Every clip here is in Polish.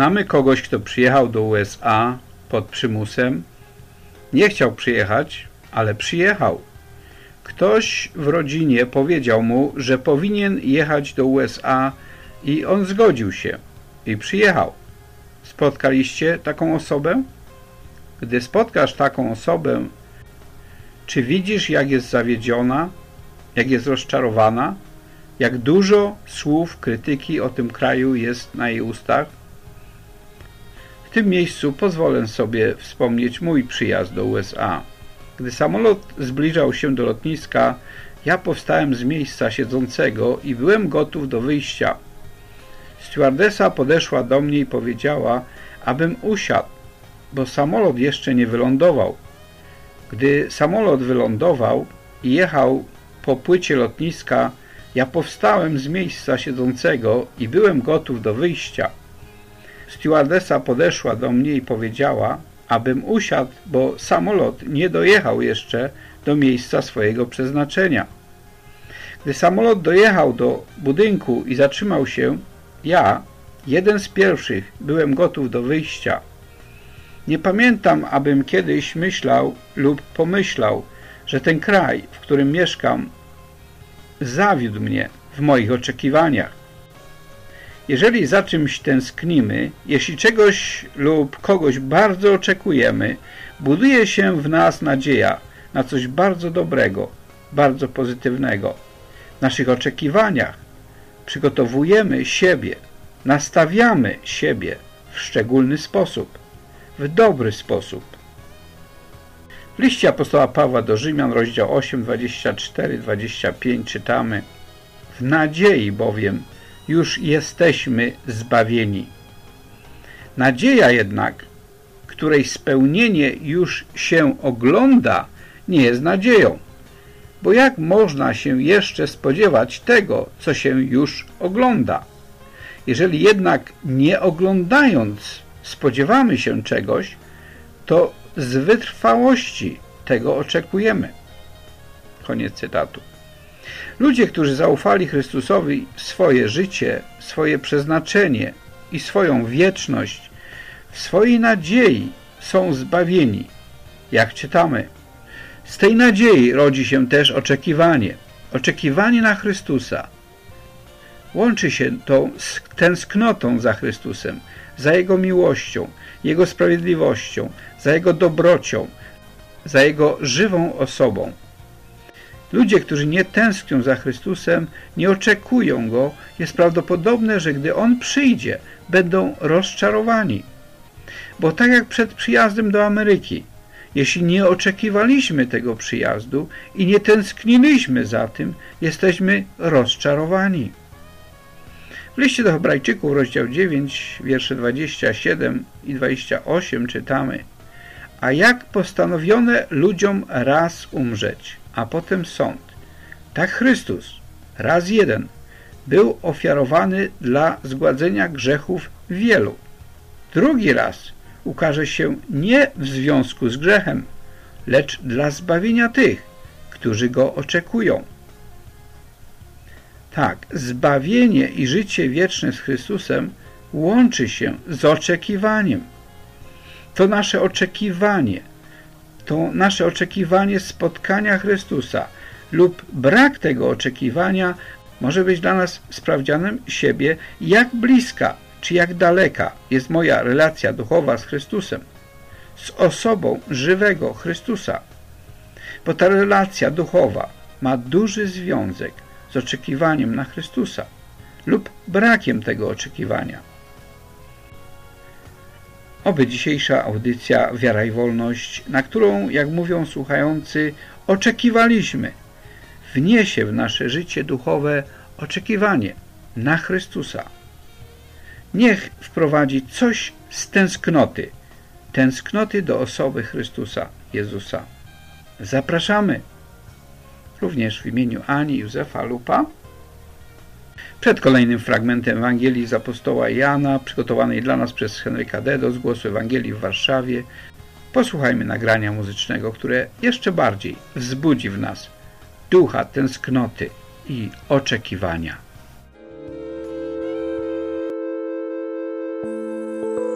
Znamy kogoś, kto przyjechał do USA pod przymusem. Nie chciał przyjechać, ale przyjechał. Ktoś w rodzinie powiedział mu, że powinien jechać do USA i on zgodził się i przyjechał. Spotkaliście taką osobę? Gdy spotkasz taką osobę, czy widzisz, jak jest zawiedziona, jak jest rozczarowana, jak dużo słów krytyki o tym kraju jest na jej ustach? W tym miejscu pozwolę sobie wspomnieć mój przyjazd do USA. Gdy samolot zbliżał się do lotniska, ja powstałem z miejsca siedzącego i byłem gotów do wyjścia. Stewardesa podeszła do mnie i powiedziała, abym usiadł, bo samolot jeszcze nie wylądował. Gdy samolot wylądował i jechał po płycie lotniska, ja powstałem z miejsca siedzącego i byłem gotów do wyjścia. Stewardesa podeszła do mnie i powiedziała, abym usiadł, bo samolot nie dojechał jeszcze do miejsca swojego przeznaczenia. Gdy samolot dojechał do budynku i zatrzymał się, ja, jeden z pierwszych, byłem gotów do wyjścia. Nie pamiętam, abym kiedyś myślał lub pomyślał, że ten kraj, w którym mieszkam, zawiódł mnie w moich oczekiwaniach. Jeżeli za czymś tęsknimy, jeśli czegoś lub kogoś bardzo oczekujemy, buduje się w nas nadzieja na coś bardzo dobrego, bardzo pozytywnego. W naszych oczekiwaniach przygotowujemy siebie, nastawiamy siebie w szczególny sposób, w dobry sposób. W liście apostoła Pawła do Rzymian, rozdział 8, 24-25 czytamy: w nadziei bowiem już jesteśmy zbawieni. Nadzieja jednak, której spełnienie już się ogląda, nie jest nadzieją. Bo jak można się jeszcze spodziewać tego, co się już ogląda? Jeżeli jednak nie oglądając spodziewamy się czegoś, to z wytrwałości tego oczekujemy. Koniec cytatu. Ludzie, którzy zaufali Chrystusowi swoje życie, swoje przeznaczenie i swoją wieczność, w swojej nadziei są zbawieni. Jak czytamy, z tej nadziei rodzi się też oczekiwanie. Oczekiwanie na Chrystusa. Łączy się to z tęsknotą za Chrystusem, za Jego miłością, Jego sprawiedliwością, za Jego dobrocią, za Jego żywą osobą. Ludzie, którzy nie tęsknią za Chrystusem, nie oczekują Go, jest prawdopodobne, że gdy On przyjdzie, będą rozczarowani. Bo tak jak przed przyjazdem do Ameryki, jeśli nie oczekiwaliśmy tego przyjazdu i nie tęskniliśmy za tym, jesteśmy rozczarowani. W liście do Hebrajczyków, rozdział 9, wiersze 27 i 28 czytamy: a jak postanowione ludziom raz umrzeć, a potem sąd, tak Chrystus, raz jeden, był ofiarowany dla zgładzenia grzechów wielu. Drugi raz ukaże się nie w związku z grzechem, lecz dla zbawienia tych, którzy Go oczekują. Tak, zbawienie i życie wieczne z Chrystusem łączy się z oczekiwaniem. To nasze oczekiwanie spotkania Chrystusa lub brak tego oczekiwania może być dla nas sprawdzianem siebie, jak bliska czy jak daleka jest moja relacja duchowa z Chrystusem, z osobą żywego Chrystusa. Bo ta relacja duchowa ma duży związek z oczekiwaniem na Chrystusa lub brakiem tego oczekiwania. Oby dzisiejsza audycja Wiara i Wolność, na którą, jak mówią słuchający, oczekiwaliśmy, wniesie w nasze życie duchowe oczekiwanie na Chrystusa. Niech wprowadzi coś z tęsknoty do osoby Chrystusa, Jezusa. Zapraszamy również w imieniu Ani i Józefa Lupa. Przed kolejnym fragmentem Ewangelii z apostoła Jana, przygotowanej dla nas przez Henryka Dedo z Głosu Ewangelii w Warszawie, posłuchajmy nagrania muzycznego, które jeszcze bardziej wzbudzi w nas ducha tęsknoty i oczekiwania.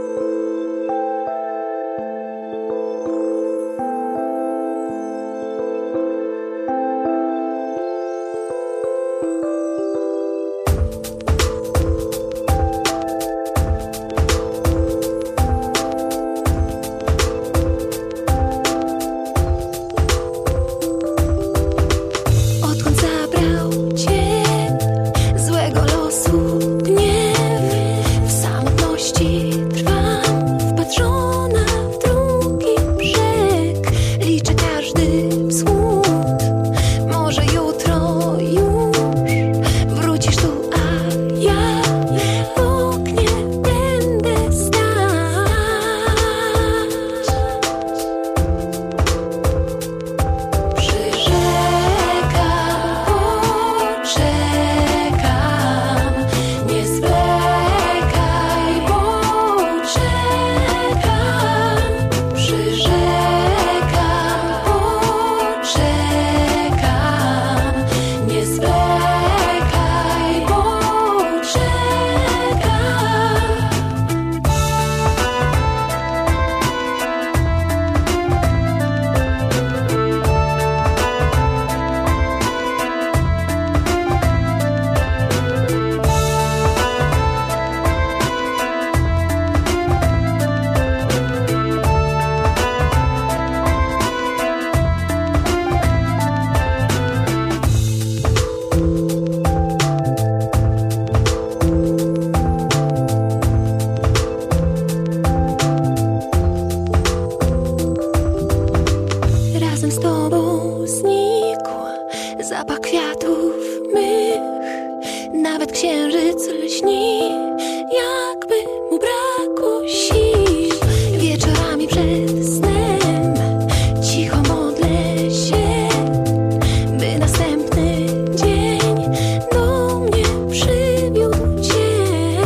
nawet księżyc lśni, jakby mu brakło sił. Wieczorami przed snem cicho modlę się, by następny dzień do mnie przywiódł Cię.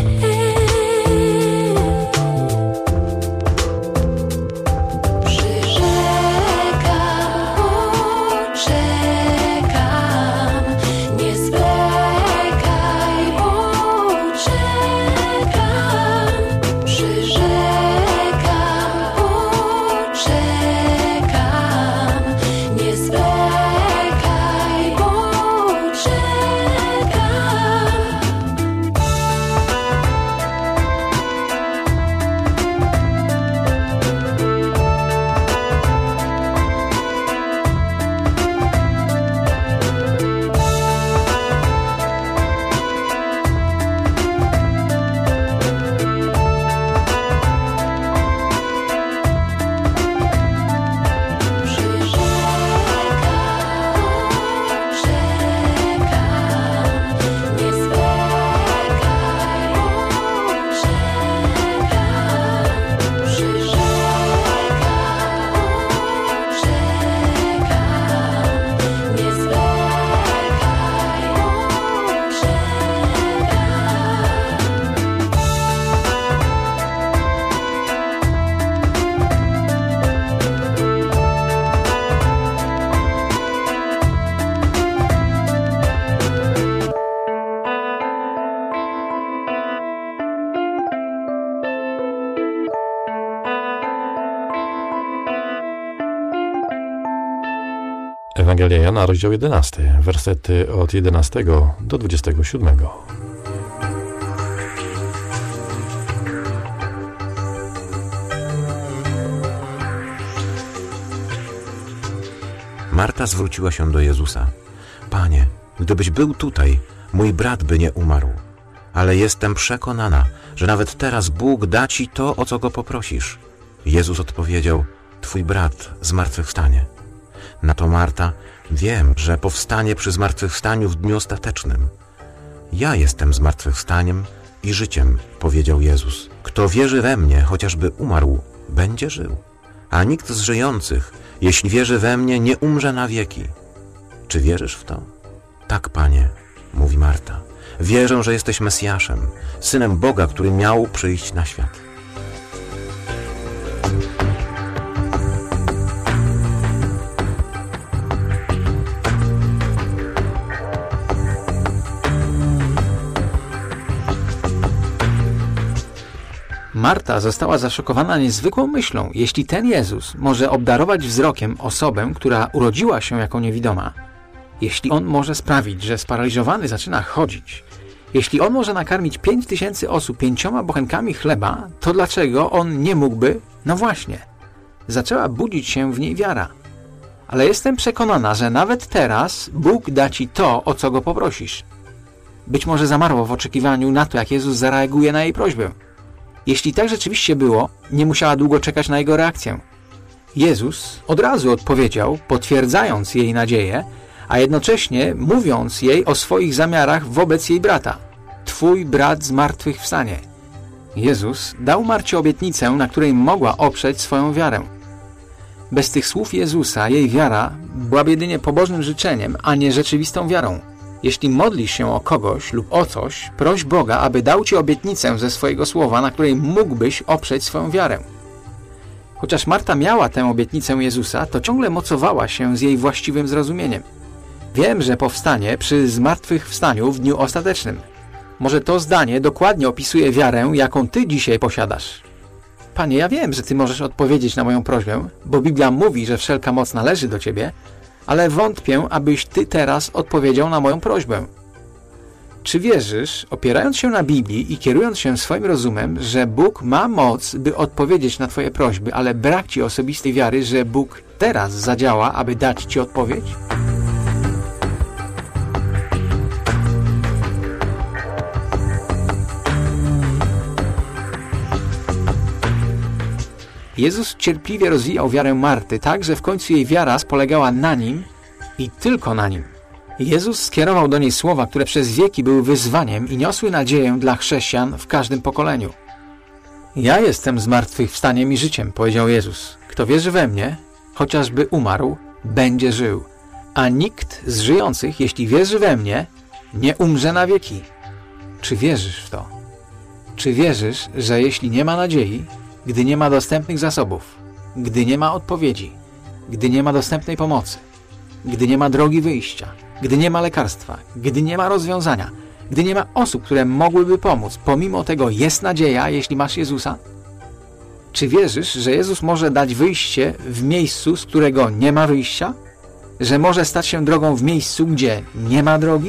Ewangelia Jana, rozdział 11, wersety od 11 do 27. Marta zwróciła się do Jezusa. Panie, gdybyś był tutaj, mój brat by nie umarł. Ale jestem przekonana, że nawet teraz Bóg da ci to, o co go poprosisz. Jezus odpowiedział, twój brat zmartwychwstanie. Na to Marta, wiem, że powstanie przy zmartwychwstaniu w dniu ostatecznym. Ja jestem zmartwychwstaniem i życiem, powiedział Jezus. Kto wierzy we mnie, chociażby umarł, będzie żył. A nikt z żyjących, jeśli wierzy we mnie, nie umrze na wieki. Czy wierzysz w to? Tak, Panie, mówi Marta. Wierzę, że jesteś Mesjaszem, Synem Boga, który miał przyjść na świat. Marta została zaszokowana niezwykłą myślą. Jeśli ten Jezus może obdarować wzrokiem osobę, która urodziła się jako niewidoma, jeśli On może sprawić, że sparaliżowany zaczyna chodzić, jeśli On może nakarmić 5000 osób 5 bochenkami chleba, to dlaczego On nie mógłby? No właśnie. Zaczęła budzić się w niej wiara. Ale jestem przekonana, że nawet teraz Bóg da ci to, o co Go poprosisz. Być może zamarło w oczekiwaniu na to, jak Jezus zareaguje na jej prośbę. Jeśli tak rzeczywiście było, nie musiała długo czekać na Jego reakcję. Jezus od razu odpowiedział, potwierdzając jej nadzieję, a jednocześnie mówiąc jej o swoich zamiarach wobec jej brata. Twój brat zmartwychwstanie. Jezus dał Marcie obietnicę, na której mogła oprzeć swoją wiarę. Bez tych słów Jezusa jej wiara byłaby jedynie pobożnym życzeniem, a nie rzeczywistą wiarą. Jeśli modlisz się o kogoś lub o coś, proś Boga, aby dał ci obietnicę ze swojego słowa, na której mógłbyś oprzeć swoją wiarę. Chociaż Marta miała tę obietnicę Jezusa, to ciągle mocowała się z jej właściwym zrozumieniem. Wiem, że powstanie przy zmartwychwstaniu w dniu ostatecznym. Może to zdanie dokładnie opisuje wiarę, jaką ty dzisiaj posiadasz. Panie, ja wiem, że ty możesz odpowiedzieć na moją prośbę, bo Biblia mówi, że wszelka moc należy do ciebie, ale wątpię, abyś ty teraz odpowiedział na moją prośbę. Czy wierzysz, opierając się na Biblii i kierując się swoim rozumem, że Bóg ma moc, by odpowiedzieć na twoje prośby, ale brak ci osobistej wiary, że Bóg teraz zadziała, aby dać ci odpowiedź? Jezus cierpliwie rozwijał wiarę Marty tak, że w końcu jej wiara spolegała na Nim i tylko na Nim. Jezus skierował do niej słowa, które przez wieki były wyzwaniem i niosły nadzieję dla chrześcijan w każdym pokoleniu. Ja jestem zmartwychwstaniem i życiem, powiedział Jezus. Kto wierzy we mnie, chociażby umarł, będzie żył. A nikt z żyjących, jeśli wierzy we mnie, nie umrze na wieki. Czy wierzysz w to? Czy wierzysz, że jeśli nie ma nadziei, gdy nie ma dostępnych zasobów, gdy nie ma odpowiedzi, gdy nie ma dostępnej pomocy, gdy nie ma drogi wyjścia, gdy nie ma lekarstwa, gdy nie ma rozwiązania, gdy nie ma osób, które mogłyby pomóc, pomimo tego jest nadzieja, jeśli masz Jezusa? Czy wierzysz, że Jezus może dać wyjście w miejscu, z którego nie ma wyjścia? Że może stać się drogą w miejscu, gdzie nie ma drogi?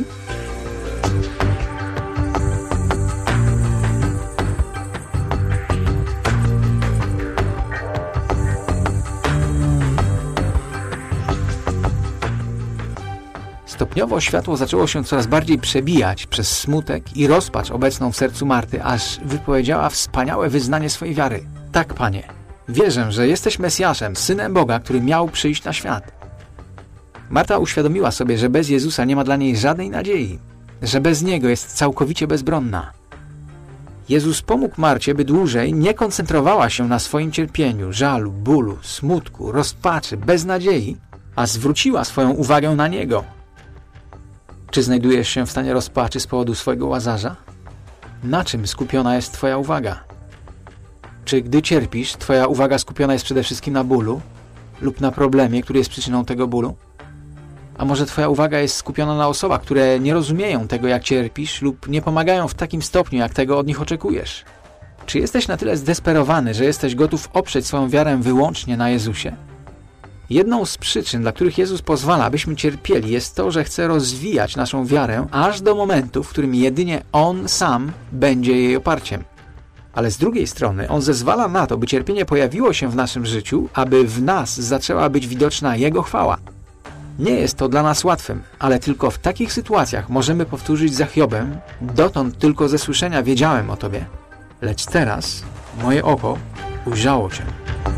Stopniowo światło zaczęło się coraz bardziej przebijać przez smutek i rozpacz obecną w sercu Marty, aż wypowiedziała wspaniałe wyznanie swojej wiary. Tak, Panie, wierzę, że jesteś Mesjaszem, Synem Boga, który miał przyjść na świat. Marta uświadomiła sobie, że bez Jezusa nie ma dla niej żadnej nadziei, że bez Niego jest całkowicie bezbronna. Jezus pomógł Marcie, by dłużej nie koncentrowała się na swoim cierpieniu, żalu, bólu, smutku, rozpaczy, beznadziei, a zwróciła swoją uwagę na Niego. Czy znajdujesz się w stanie rozpaczy z powodu swojego Łazarza? Na czym skupiona jest Twoja uwaga? Czy gdy cierpisz, Twoja uwaga skupiona jest przede wszystkim na bólu lub na problemie, który jest przyczyną tego bólu? A może Twoja uwaga jest skupiona na osobach, które nie rozumieją tego, jak cierpisz lub nie pomagają w takim stopniu, jak tego od nich oczekujesz? Czy jesteś na tyle zdesperowany, że jesteś gotów oprzeć swoją wiarę wyłącznie na Jezusie? Jedną z przyczyn, dla których Jezus pozwala, abyśmy cierpieli, jest to, że chce rozwijać naszą wiarę aż do momentu, w którym jedynie On sam będzie jej oparciem. Ale z drugiej strony On zezwala na to, by cierpienie pojawiło się w naszym życiu, aby w nas zaczęła być widoczna Jego chwała. Nie jest to dla nas łatwym, ale tylko w takich sytuacjach możemy powtórzyć za Hiobem: dotąd tylko ze słyszenia wiedziałem o Tobie, lecz teraz moje oko ujrzało Cię.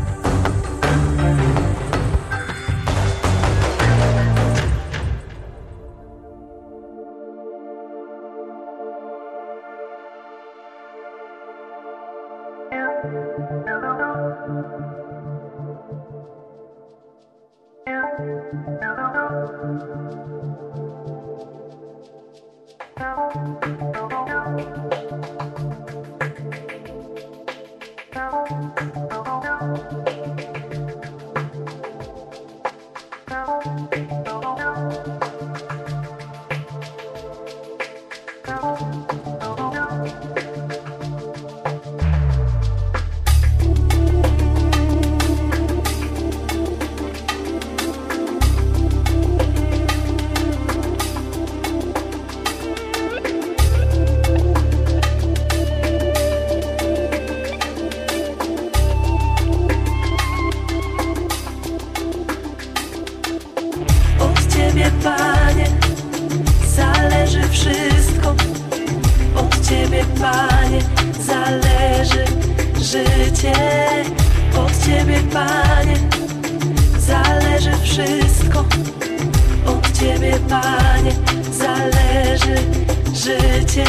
Panie, zależy wszystko. Od Ciebie, Panie, zależy życie. Od Ciebie, Panie, zależy wszystko. Od Ciebie, Panie, zależy życie.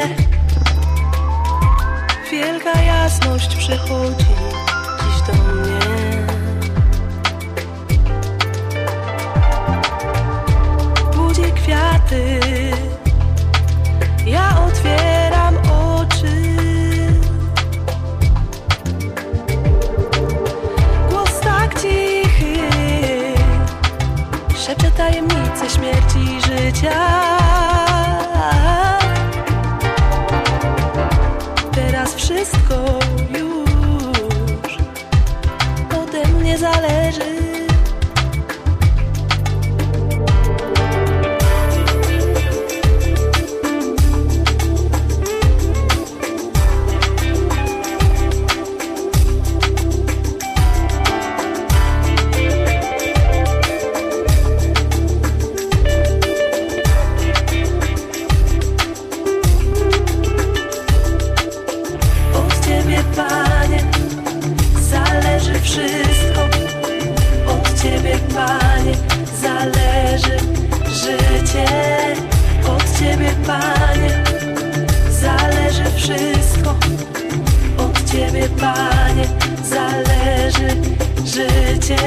Wielka jasność przychodzi dziś do mnie. Kwiaty, ja otwieram oczy. Głos tak cichy szepcze tajemnice śmierci i życia. Teraz wszystko już ode mnie zależy. Panie, zależy wszystko. Od Ciebie, Panie, zależy życie. Panie, zależy życie.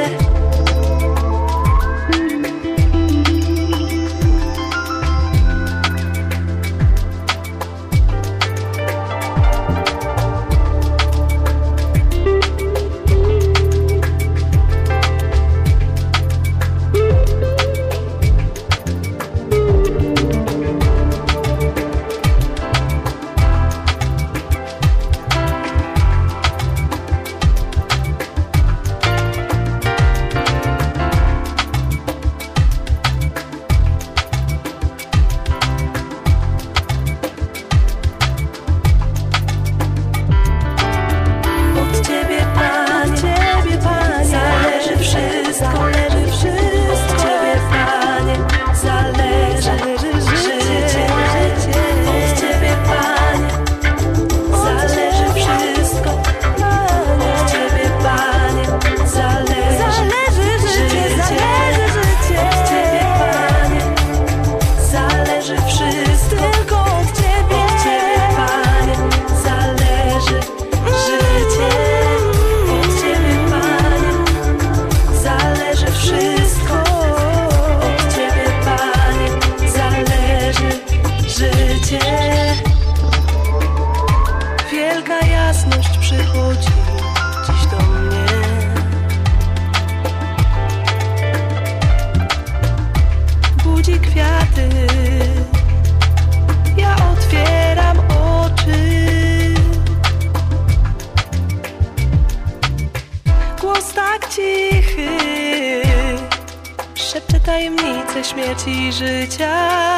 Tajemnice śmierci i życia.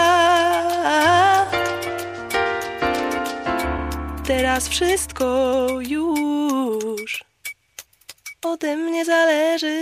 Teraz wszystko już ode mnie zależy.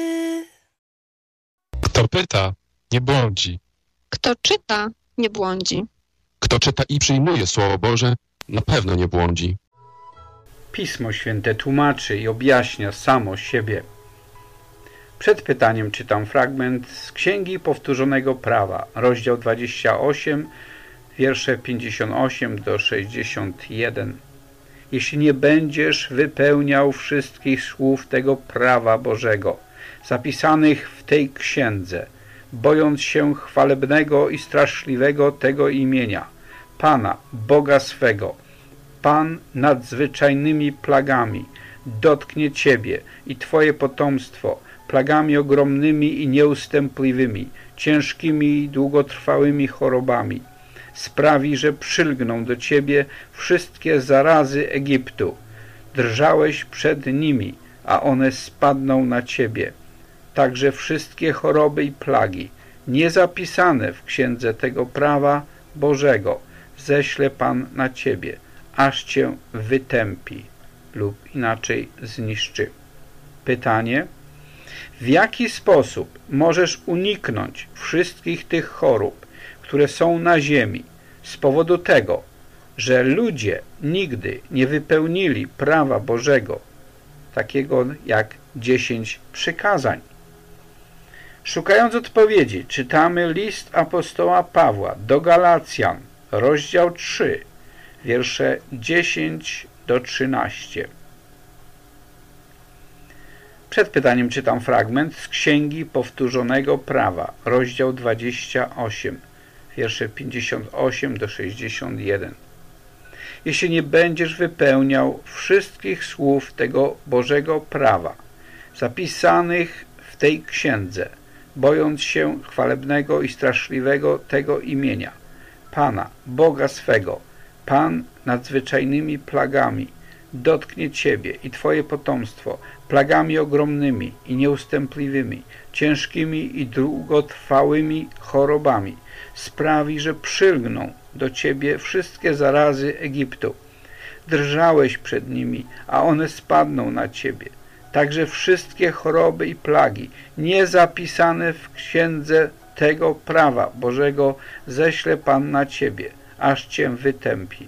Kto pyta, nie błądzi. Kto czyta, nie błądzi. Kto czyta i przyjmuje Słowo Boże, na pewno nie błądzi. Pismo Święte tłumaczy i objaśnia samo siebie. Przed pytaniem czytam fragment z Księgi Powtórzonego Prawa, rozdział 28, wiersze 58 do 61. Jeśli nie będziesz wypełniał wszystkich słów tego prawa Bożego, zapisanych w tej księdze, bojąc się chwalebnego i straszliwego tego imienia, Pana, Boga swego, Pan nadzwyczajnymi plagami dotknie Ciebie i Twoje potomstwo, plagami ogromnymi i nieustępliwymi, ciężkimi i długotrwałymi chorobami. Sprawi, że przylgną do Ciebie wszystkie zarazy Egiptu. Drżałeś przed nimi, a one spadną na Ciebie. Także wszystkie choroby i plagi, niezapisane w księdze tego prawa Bożego, ześle Pan na Ciebie, aż Cię wytępi lub inaczej zniszczy. Pytanie: w jaki sposób możesz uniknąć wszystkich tych chorób, które są na ziemi, z powodu tego, że ludzie nigdy nie wypełnili prawa Bożego, takiego jak 10 przykazań? Szukając odpowiedzi, czytamy list apostoła Pawła do Galacjan, rozdział 3, wiersze 10 do 13. Przed pytaniem czytam fragment z Księgi Powtórzonego Prawa, rozdział 28, wiersze 58 do 61. Jeśli nie będziesz wypełniał wszystkich słów tego Bożego prawa, zapisanych w tej księdze, bojąc się chwalebnego i straszliwego tego imienia, Pana, Boga swego, Pan nadzwyczajnymi plagami dotknie Ciebie i Twoje potomstwo, plagami ogromnymi i nieustępliwymi, ciężkimi i długotrwałymi chorobami. Sprawi, że przylgną do Ciebie wszystkie zarazy Egiptu. Drżałeś przed nimi, a one spadną na Ciebie. Także wszystkie choroby i plagi, niezapisane w księdze tego prawa Bożego, ześle Pan na Ciebie, aż Cię wytępi.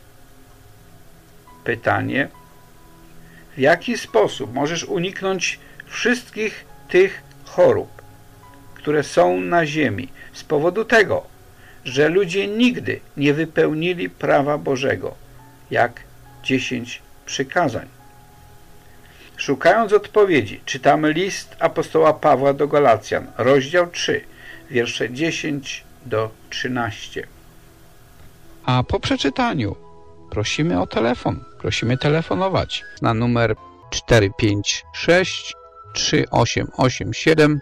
Pytanie: w jaki sposób możesz uniknąć wszystkich tych chorób, które są na ziemi, z powodu tego, że ludzie nigdy nie wypełnili prawa Bożego, jak 10 przykazań? Szukając odpowiedzi, czytamy list apostoła Pawła do Galacjan, rozdział 3, wiersze 10 do 13. A po przeczytaniu prosimy o telefon. Prosimy telefonować na numer 456 3887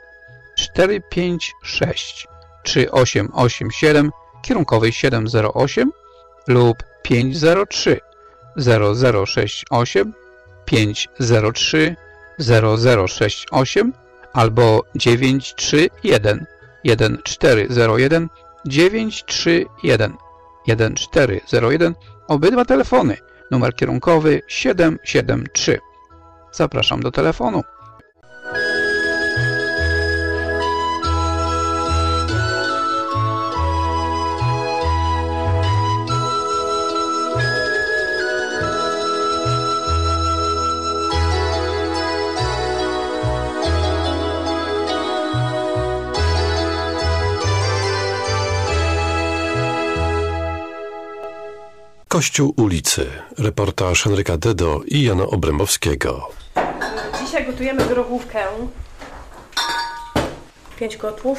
456 3887 kierunkowej 708 lub 503 0068 503 0068 albo 931 1401 931 1401. Obydwa telefony. Numer kierunkowy 773. Zapraszam do telefonu. Kościół ulicy. Reportaż Henryka Dedo i Jana Obrębowskiego. Dzisiaj gotujemy grochówkę. 5 kotłów.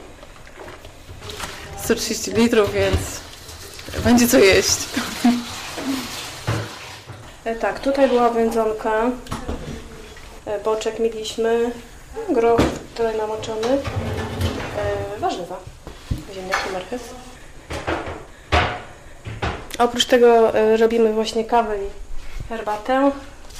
130 litrów, więc będzie co jeść. Tak, tutaj była wędzonka. Boczek mieliśmy. Groch tutaj namoczony. Warzywa. Ziemniaki, marchew. Oprócz tego robimy właśnie kawę i herbatę.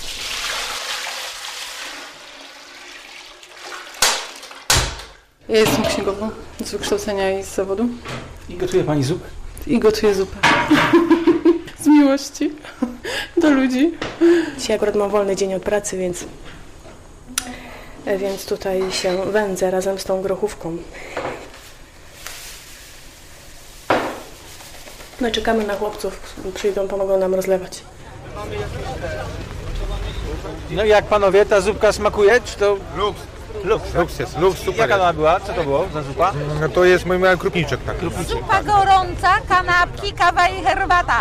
Ja jestem księgową z wykształcenia i z zawodu. I gotuje pani zupę? I gotuję zupę. Z miłości do ludzi. Dzisiaj akurat mam wolny dzień od pracy, więc tutaj się wędzę razem z tą grochówką. No czekamy na chłopców, przyjdą, pomogą nam rozlewać. No i jak panowie, ta zupka smakuje, czy to... Luks jest, super. Jaka ona była? Co to było za zupa? No to jest mój mały krupniczek. Tak. Zupa gorąca, kanapki, kawa i herbata.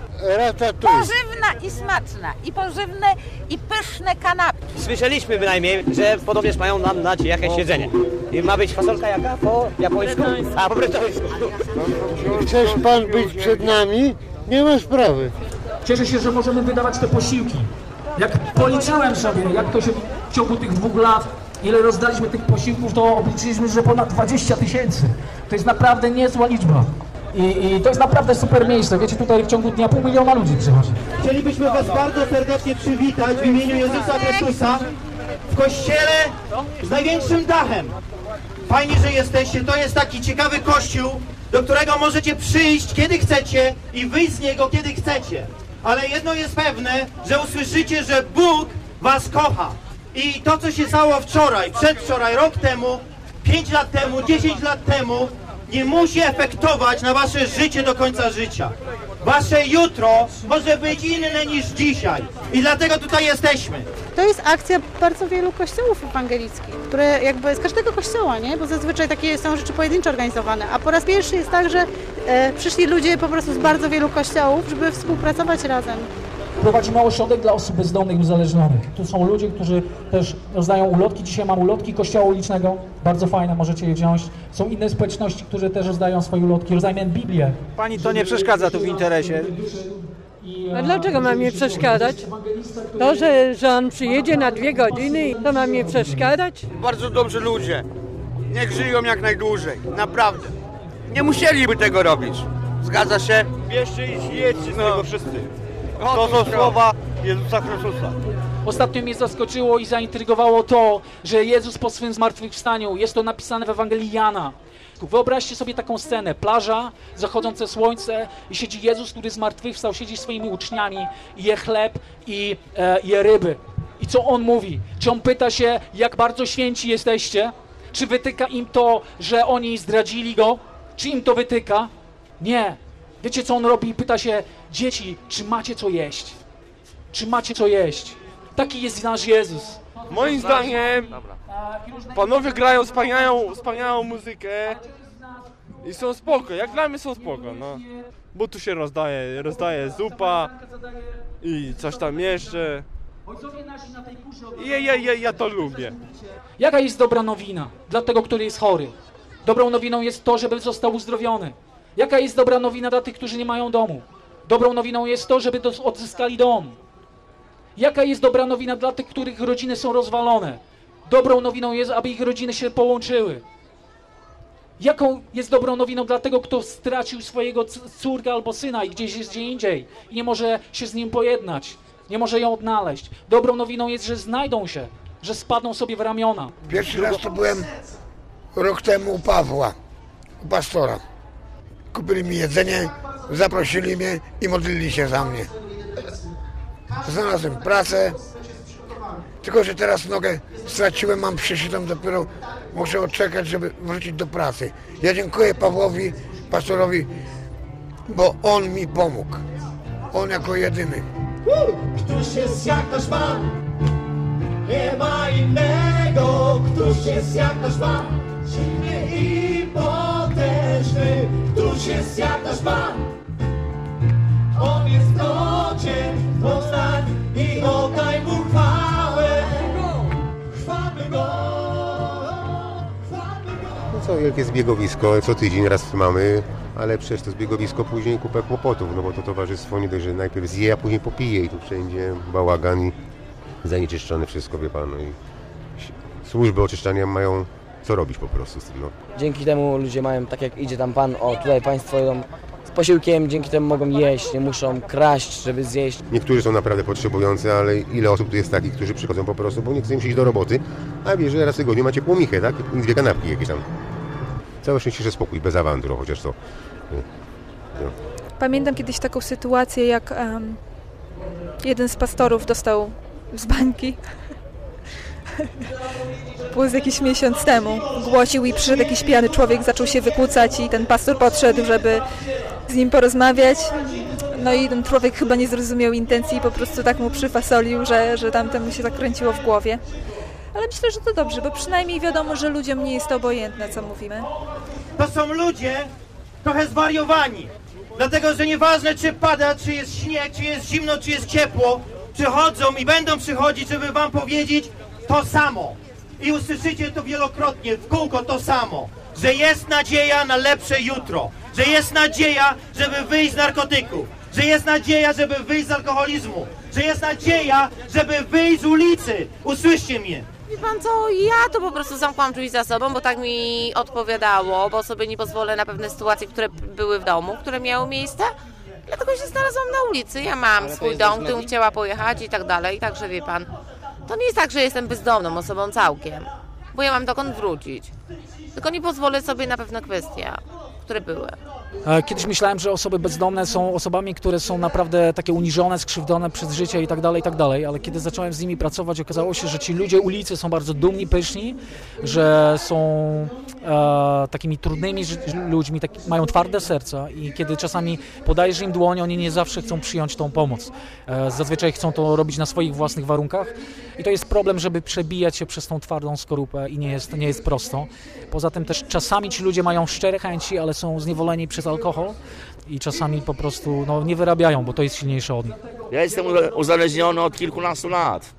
Pożywna i smaczna. I pożywne i pyszne kanapki. Słyszeliśmy bynajmniej, że podobnież mają nam dać jakieś jedzenie. I ma być fasolka jaka? Po japońsku? A po brytyjsku. Chcesz pan być przed nami? Nie ma sprawy. Cieszę się, że możemy wydawać te posiłki. Jak policzyłem sobie, jak to się w ciągu tych 2 lat, ile rozdaliśmy tych posiłków, to obliczyliśmy, że ponad 20 000. To jest naprawdę niezła liczba. I to jest naprawdę super miejsce. Wiecie, tutaj w ciągu dnia 500 000 ludzi przychodzi. Chcielibyśmy was bardzo serdecznie przywitać w imieniu Jezusa Chrystusa w kościele z największym dachem. Fajnie, że jesteście. To jest taki ciekawy kościół, do którego możecie przyjść kiedy chcecie i wyjść z niego kiedy chcecie. Ale jedno jest pewne, że usłyszycie, że Bóg was kocha. I to, co się stało wczoraj, przedwczoraj, rok temu, 5 lat temu, 10 lat temu, nie musi efektować na wasze życie do końca życia. Wasze jutro może być inne niż dzisiaj. I dlatego tutaj jesteśmy. To jest akcja bardzo wielu kościołów ewangelickich, które jakby z każdego kościoła, nie? Bo zazwyczaj takie są rzeczy pojedyncze organizowane. A po raz pierwszy jest tak, że przyszli ludzie po prostu z bardzo wielu kościołów, żeby współpracować razem. Prowadzimy ośrodek dla osób bezdomnych i uzależnionych. Tu są ludzie, którzy też rozdają ulotki. Dzisiaj mam ulotki Kościoła Ulicznego. Bardzo fajne, możecie je wziąć. Są inne społeczności, które też rozdają swoje ulotki. Rozdajemy Biblię. Pani to nie przeszkadza tu w interesie? A dlaczego ma mnie przeszkadzać? To, że on przyjedzie na 2 godziny, to ma mnie przeszkadzać? Bardzo dobrzy ludzie. Niech żyją jak najdłużej. Naprawdę. Nie musieliby tego robić. Zgadza się? Bierzcie i jedźcie z tego wszyscy. To są słowa Jezusa Chrystusa. Ostatnio mnie zaskoczyło i zaintrygowało to, że Jezus po swym zmartwychwstaniu, jest to napisane w Ewangelii Jana. Wyobraźcie sobie taką scenę, plaża, zachodzące słońce i siedzi Jezus, który zmartwychwstał, siedzi z swoimi uczniami i je chleb i je ryby. I co On mówi? Czy On pyta się, jak bardzo święci jesteście? Czy wytyka im to, że oni zdradzili Go? Czy im to wytyka? Nie. Wiecie, co On robi? Pyta się, dzieci, czy macie co jeść? Czy macie co jeść? Taki jest nasz Jezus. Moim zdaniem panowie grają wspaniałą muzykę i są spoko, jak dla mnie są spoko, no. Bo tu się rozdaje zupa i coś tam jeszcze. Ja to lubię. Jaka jest dobra nowina dla tego, który jest chory? Dobrą nowiną jest to, żeby został uzdrowiony. Jaka jest dobra nowina dla tych, którzy nie mają domu? Dobrą nowiną jest to, żeby odzyskali dom. Jaka jest dobra nowina dla tych, których rodziny są rozwalone? Dobrą nowiną jest, aby ich rodziny się połączyły. Jaką jest dobrą nowiną dla tego, kto stracił swojego córkę albo syna i gdzieś jest gdzie indziej i nie może się z nim pojednać, nie może ją odnaleźć? Dobrą nowiną jest, że znajdą się, że spadną sobie w ramiona. Pierwszy raz to byłem rok temu u Pawła, u pastora. Kupili mi jedzenie, zaprosili mnie i modlili się za mnie. Znalazłem pracę, tylko że teraz nogę straciłem, mam przyszytą, dopiero muszę odczekać, żeby wrócić do pracy. Ja dziękuję Pawłowi, pastorowi, bo on mi pomógł. On jako jedyny. Któż jest jak nasz Pan? Nie ma innego. Któż jest jak nasz Pan? Silny i potężny. Któż jest jak nasz Pan? On jest w nocie, powstań i oddaj mu chwałę. Chwalmy Go. No co, wielkie zbiegowisko, co tydzień raz mamy, ale przez to zbiegowisko później kupę kłopotów, no bo to towarzystwo nie dość, że najpierw zje, a później popije i tu wszędzie bałagan i zanieczyszczone wszystko, wie pan, no i służby oczyszczania mają co robić po prostu z tym, no. Dzięki temu ludzie mają, tak jak idzie tam pan, o tutaj państwo jedzą z posiłkiem, dzięki temu mogą jeść, nie muszą kraść, żeby zjeść. Niektórzy są naprawdę potrzebujący, ale ile osób tu jest takich, którzy przychodzą po prostu, bo nie chcą im iść do roboty, a wie, że raz w tygodniu macie płomichę, tak? I 2 kanapki jakieś tam. Całe szczęście, że spokój, bez awantur, chociaż to. No. Pamiętam kiedyś taką sytuację, jak jeden z pastorów dostał z bańki. Było z jakiś miesiąc temu. Głosił i przyszedł jakiś pijany człowiek, zaczął się wykłócać i ten pastor podszedł, żeby z nim porozmawiać. No i ten człowiek chyba nie zrozumiał intencji i po prostu tak mu przyfasolił, że tamtemu się zakręciło w głowie. Ale myślę, że to dobrze, bo przynajmniej wiadomo, że ludziom nie jest to obojętne, co mówimy. To są ludzie trochę zwariowani, dlatego że nieważne czy pada, czy jest śnieg, czy jest zimno, czy jest ciepło, przychodzą i będą przychodzić, żeby wam powiedzieć to samo. I usłyszycie to wielokrotnie, w kółko to samo, że jest nadzieja na lepsze jutro, że jest nadzieja, żeby wyjść z narkotyków, że jest nadzieja, żeby wyjść z alkoholizmu, że jest nadzieja, żeby wyjść z ulicy. Usłyszcie mnie. Wie pan co, ja to po prostu zamknęłam drzwi za sobą, bo tak mi odpowiadało, bo sobie nie pozwolę na pewne sytuacje, które były w domu, które miały miejsce. Dlatego się znalazłam na ulicy. Ja mam swój dom, gdybym chciała pojechać i tak dalej. Także wie pan, to nie jest tak, że jestem bezdomną osobą całkiem, bo ja mam dokąd wrócić. Tylko nie pozwolę sobie na pewne kwestie, które były. Kiedyś myślałem, że osoby bezdomne są osobami, które są naprawdę takie uniżone, skrzywdzone przez życie i tak dalej, ale kiedy zacząłem z nimi pracować, okazało się, że ci ludzie ulicy są bardzo dumni, pyszni, że są takimi trudnymi ludźmi, mają twarde serca i kiedy czasami podajesz im dłoń, oni nie zawsze chcą przyjąć tą pomoc. Zazwyczaj chcą to robić na swoich własnych warunkach i to jest problem, żeby przebijać się przez tą twardą skorupę i nie jest prosto. Poza tym też czasami ci ludzie mają szczere chęci, ale są zniewoleni przez alkohol i czasami po prostu nie wyrabiają, bo to jest silniejsze od nich. Ja jestem uzależniony od kilkunastu lat.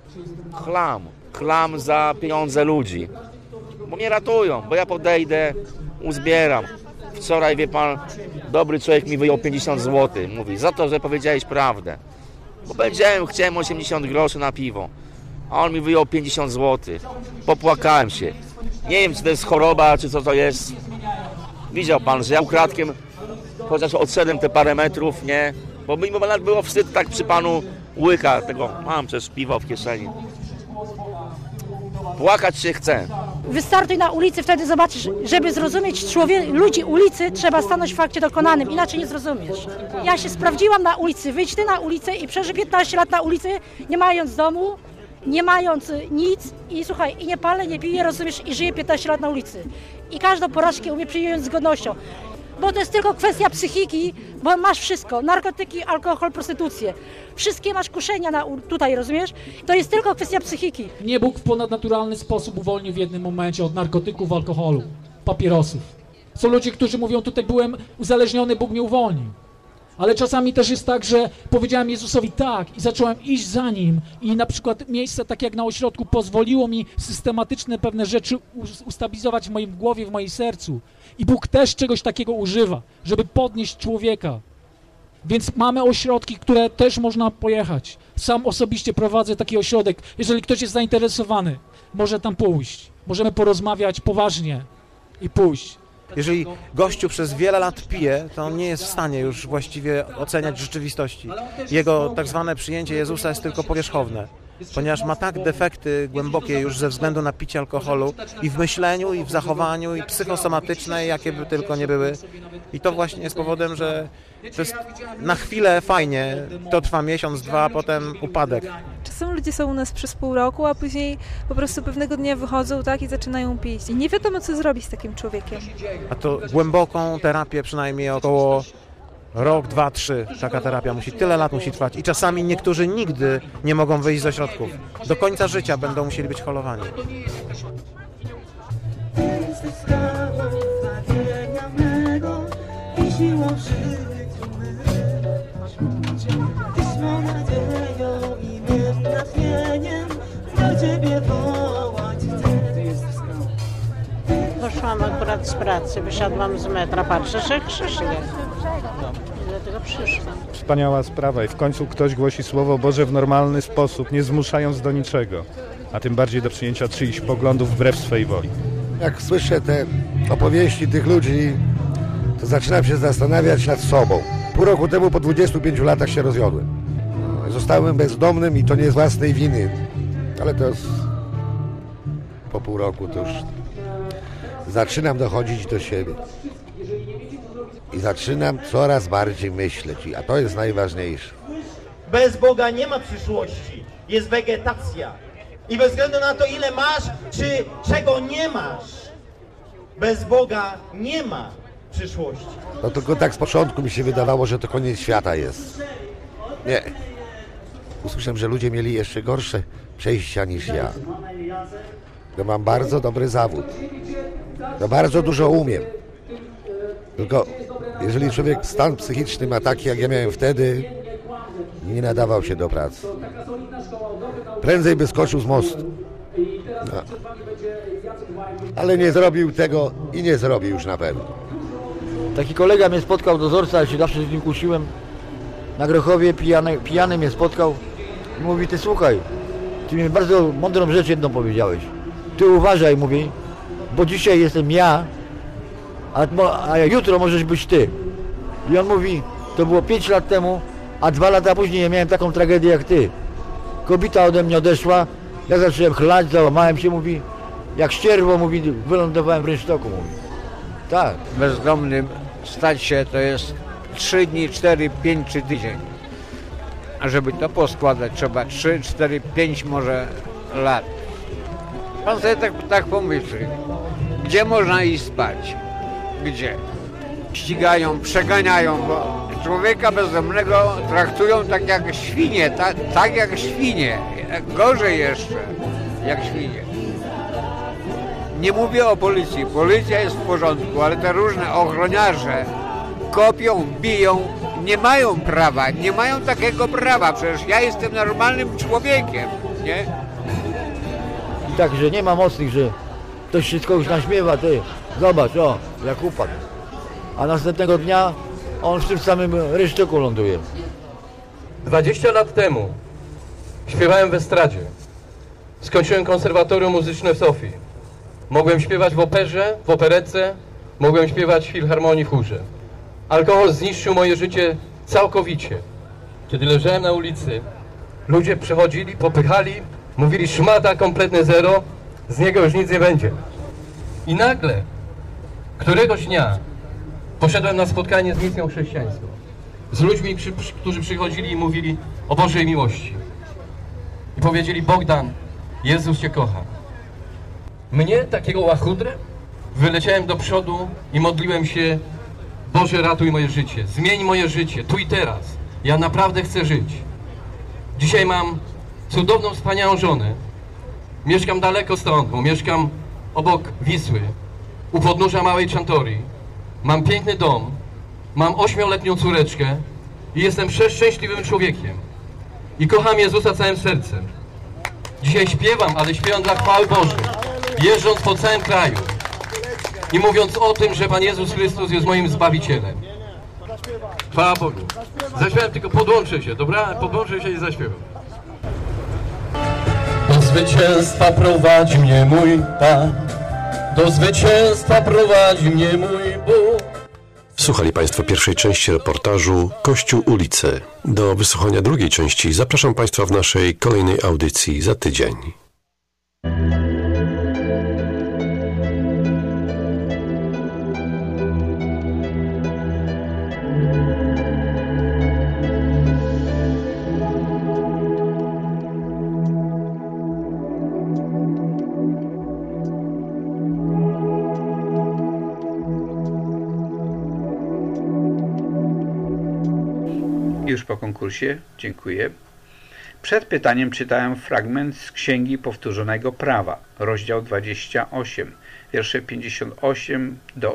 Chlam za pieniądze ludzi, bo mnie ratują, bo ja podejdę, uzbieram. Wczoraj, wie pan, dobry człowiek mi wyjął 50 zł, mówi, za to, że powiedziałeś prawdę. Bo chciałem 80 groszy na piwo, a on mi wyjął 50 zł. Popłakałem się. Nie wiem, czy to jest choroba, czy co to jest. Widział pan, że ja ukradkiem, chociaż odszedłem te parę metrów, nie? Bo mi było wstyd tak przy panu łyka tego, mam przecież piwo w kieszeni. Płakać się chce. Wystartuj na ulicy, wtedy zobaczysz, żeby zrozumieć ludzi ulicy, trzeba stanąć w fakcie dokonanym, inaczej nie zrozumiesz. Ja się sprawdziłam na ulicy, wyjdź ty na ulicę i przeżyj 15 lat na ulicy, nie mając domu, nie mając nic i słuchaj, i nie palę, nie piję, rozumiesz, i żyję 15 lat na ulicy. I każdą porażkę umie przyjąć z godnością. Bo to jest tylko kwestia psychiki, bo masz wszystko, narkotyki, alkohol, prostytucję. Wszystkie masz kuszenia tutaj, rozumiesz? To jest tylko kwestia psychiki. Nie Bóg w ponadnaturalny sposób uwolnił w jednym momencie od narkotyków, alkoholu, papierosów. Są ludzie, którzy mówią, tutaj byłem uzależniony, Bóg mnie uwolnił. Ale czasami też jest tak, że powiedziałem Jezusowi tak i zacząłem iść za Nim i na przykład miejsce takie jak na ośrodku pozwoliło mi systematyczne pewne rzeczy ustabilizować w moim głowie, w moim sercu. I Bóg też czegoś takiego używa, żeby podnieść człowieka. Więc mamy ośrodki, które też można pojechać. Sam osobiście prowadzę taki ośrodek. Jeżeli ktoś jest zainteresowany, może tam pójść. Możemy porozmawiać poważnie i pójść. Jeżeli gościu przez wiele lat pije, to on nie jest w stanie już właściwie oceniać rzeczywistości. Jego tak zwane przyjęcie Jezusa jest tylko powierzchowne, ponieważ ma tak defekty głębokie już ze względu na picie alkoholu i w myśleniu, i w zachowaniu, i psychosomatyczne, jakie by tylko nie były. I to właśnie jest powodem, że to jest na chwilę fajnie, to trwa miesiąc, dwa, a potem upadek. Czasem ludzie są u nas przez pół roku, a później po prostu pewnego dnia wychodzą, tak, i zaczynają pić. I nie wiadomo, co zrobić z takim człowiekiem. A to głęboką terapię przynajmniej około rok, 2, 3. Taka terapia tyle lat musi trwać. I czasami niektórzy nigdy nie mogą wyjść z ośrodków. Do końca życia będą musieli być holowani. Poszłam akurat z pracy, wysiadłam z metra, patrzę, że krzyż jest. Dlatego przyszłam. Wspaniała sprawa i w końcu ktoś głosi Słowo Boże w normalny sposób, nie zmuszając do niczego, a tym bardziej do przyjęcia czyichś poglądów wbrew swej woli. Jak słyszę te opowieści tych ludzi, to zaczynam się zastanawiać nad sobą. Pół roku temu, po 25 latach się rozwiodłem. Zostałem bezdomnym i to nie z własnej winy, ale to po pół roku to już zaczynam dochodzić do siebie. I zaczynam coraz bardziej myśleć, a to jest najważniejsze. Bez Boga nie ma przyszłości, jest wegetacja. I bez względu na to, ile masz, czy czego nie masz, bez Boga nie ma przyszłości. No tylko tak z początku mi się wydawało, że to koniec świata jest. Nie. Usłyszałem, że ludzie mieli jeszcze gorsze przejścia niż ja. Ja mam bardzo dobry zawód. Ja bardzo dużo umiem. Tylko jeżeli człowiek stan psychiczny ma taki, jak ja miałem wtedy, nie nadawał się do pracy. Prędzej by skoczył z mostu. No. Ale nie zrobił tego i nie zrobi już na pewno. Taki kolega mnie spotkał, dozorca, ja się zawsze z nim kłóciłem. Na Grochowie pijany mnie spotkał i mówi: ty słuchaj, ty mi bardzo mądrą rzecz jedną powiedziałeś. Ty uważaj, mówi, bo dzisiaj jestem ja, a jutro możesz być ty. I on mówi, to było 5 lat temu, a 2 lata później ja miałem taką tragedię jak ty. Kobieta ode mnie odeszła, ja zacząłem chlać, załamałem się, mówi, jak ścierwo, mówi, wylądowałem w rynsztoku, mówi. Tak. Bezdomnym stać się to jest 3 dni, 4, 5 czy tydzień. A żeby to poskładać, trzeba 3, 4, 5 może lat. Pan sobie tak pomyśli, gdzie można iść spać? Gdzie? Ścigają, przeganiają, bo człowieka bezdomnego traktują tak jak świnie, tak jak świnie, gorzej jeszcze jak świnie. Nie mówię o policji, policja jest w porządku, ale te różne ochroniarze kopią, biją, nie mają prawa, nie mają takiego prawa, przecież ja jestem normalnym człowiekiem, nie? I tak, że nie ma mocnych, że ktoś się kogoś naśmiewa, ty, zobacz, o, jak upadł. A następnego dnia on w tym samym rynsztoku ląduje. 20 lat temu śpiewałem w estradzie. Skończyłem konserwatorium muzyczne w Sofii. Mogłem śpiewać w operze, w operece, mogłem śpiewać w filharmonii, w chórze. Alkohol zniszczył moje życie całkowicie. Kiedy leżałem na ulicy, ludzie przychodzili, popychali, mówili: szmata, kompletne zero, z niego już nic nie będzie. I nagle, któregoś dnia, poszedłem na spotkanie z misją chrześcijańską. Z ludźmi, którzy przychodzili i mówili o Bożej miłości. I powiedzieli: Bogdan, Jezus Cię kocha. Mnie, takiego łachudrę, wyleciałem do przodu i modliłem się: Boże, ratuj moje życie, zmień moje życie, tu i teraz. Ja naprawdę chcę żyć. Dzisiaj mam cudowną, wspaniałą żonę. Mieszkam daleko stąd, bo mieszkam obok Wisły, u podnóża Małej Czantorii. Mam piękny dom, mam 8-letnią córeczkę i jestem przeszczęśliwym człowiekiem. I kocham Jezusa całym sercem. Dzisiaj śpiewam, ale śpiewam dla chwały Bożej, jeżdżąc po całym kraju i mówiąc o tym, że Pan Jezus Chrystus jest moim Zbawicielem. Chwała Bogu. Zaśpiewam, tylko podłączę się, dobra? Podłączę się i zaśpiewam. Do zwycięstwa prowadzi mnie mój Pan, do zwycięstwa prowadzi mnie mój Bóg. Słuchali Państwo pierwszej części reportażu Kościół ulicy. Do wysłuchania drugiej części zapraszam Państwa w naszej kolejnej audycji za tydzień. Już po konkursie, dziękuję. Przed pytaniem czytałem fragment z Księgi Powtórzonego Prawa, rozdział 28, wiersze 58 do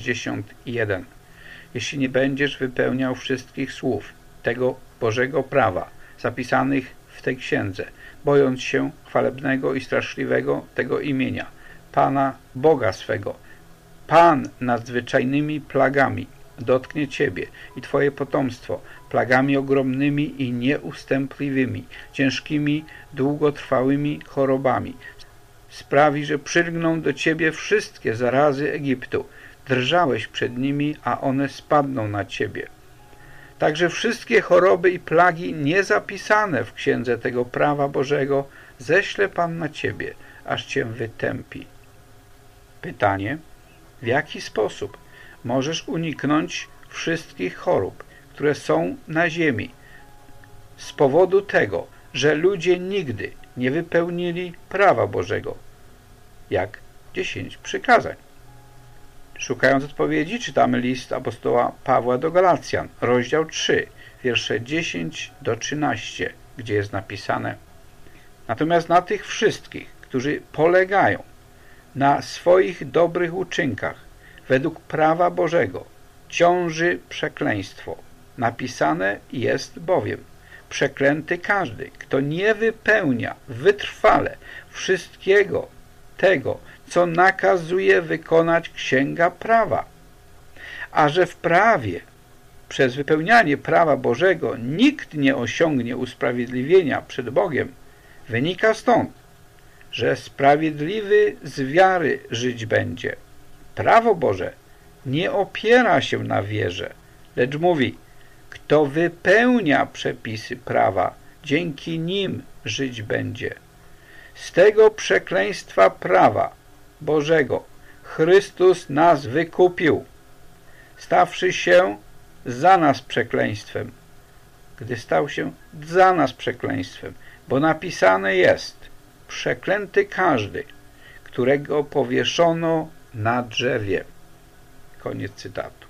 61. Jeśli nie będziesz wypełniał wszystkich słów tego Bożego prawa zapisanych w tej księdze, bojąc się chwalebnego i straszliwego tego imienia, Pana Boga swego, Pan nadzwyczajnymi plagami dotknie Ciebie i Twoje potomstwo, plagami ogromnymi i nieustępliwymi, ciężkimi, długotrwałymi chorobami. Sprawi, że przylgną do Ciebie wszystkie zarazy Egiptu. Drżałeś przed nimi, a one spadną na Ciebie. Także wszystkie choroby i plagi niezapisane w księdze tego prawa Bożego ześle Pan na Ciebie, aż Cię wytępi. Pytanie: w jaki sposób możesz uniknąć wszystkich chorób, które są na ziemi, z powodu tego, że ludzie nigdy nie wypełnili prawa Bożego, jak 10 przykazań? Szukając odpowiedzi, czytamy list apostoła Pawła do Galacjan, rozdział 3, wiersze 10 do 13, gdzie jest napisane: natomiast na tych wszystkich, którzy polegają na swoich dobrych uczynkach według prawa Bożego, ciąży przekleństwo. Napisane jest bowiem: przeklęty każdy, kto nie wypełnia wytrwale wszystkiego tego, co nakazuje wykonać Księga Prawa. A że w prawie, przez wypełnianie prawa Bożego, nikt nie osiągnie usprawiedliwienia przed Bogiem, wynika stąd, że sprawiedliwy z wiary żyć będzie. Prawo Boże nie opiera się na wierze, lecz mówi: kto wypełnia przepisy prawa, dzięki nim żyć będzie. Z tego przekleństwa prawa Bożego Chrystus nas wykupił, stawszy się za nas przekleństwem, gdy stał się za nas przekleństwem, bo napisane jest: przeklęty każdy, którego powieszono na drzewie. Koniec cytatu.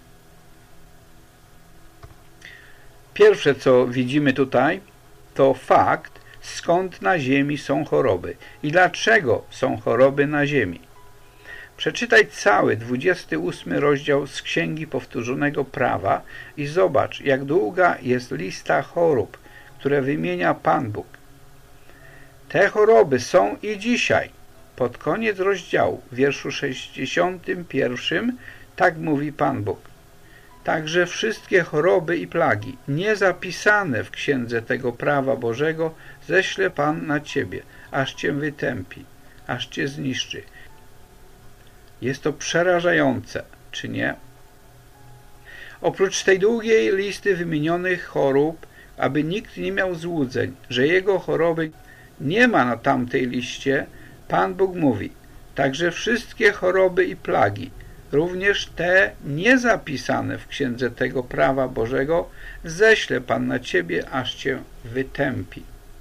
Pierwsze, co widzimy tutaj, to fakt, skąd na ziemi są choroby i dlaczego są choroby na ziemi. Przeczytaj cały 28 rozdział z Księgi Powtórzonego Prawa i zobacz, jak długa jest lista chorób, które wymienia Pan Bóg. Te choroby są i dzisiaj. Pod koniec rozdziału, w wierszu 61, tak mówi Pan Bóg: także wszystkie choroby i plagi niezapisane w księdze tego prawa Bożego ześle Pan na Ciebie, aż Cię wytępi, aż Cię zniszczy. Jest to przerażające, czy nie? Oprócz tej długiej listy wymienionych chorób, aby nikt nie miał złudzeń, że jego choroby nie ma na tamtej liście, Pan Bóg mówi: także wszystkie choroby i plagi, również te niezapisane w księdze tego prawa Bożego, ześle Pan na Ciebie, aż Cię wytępi.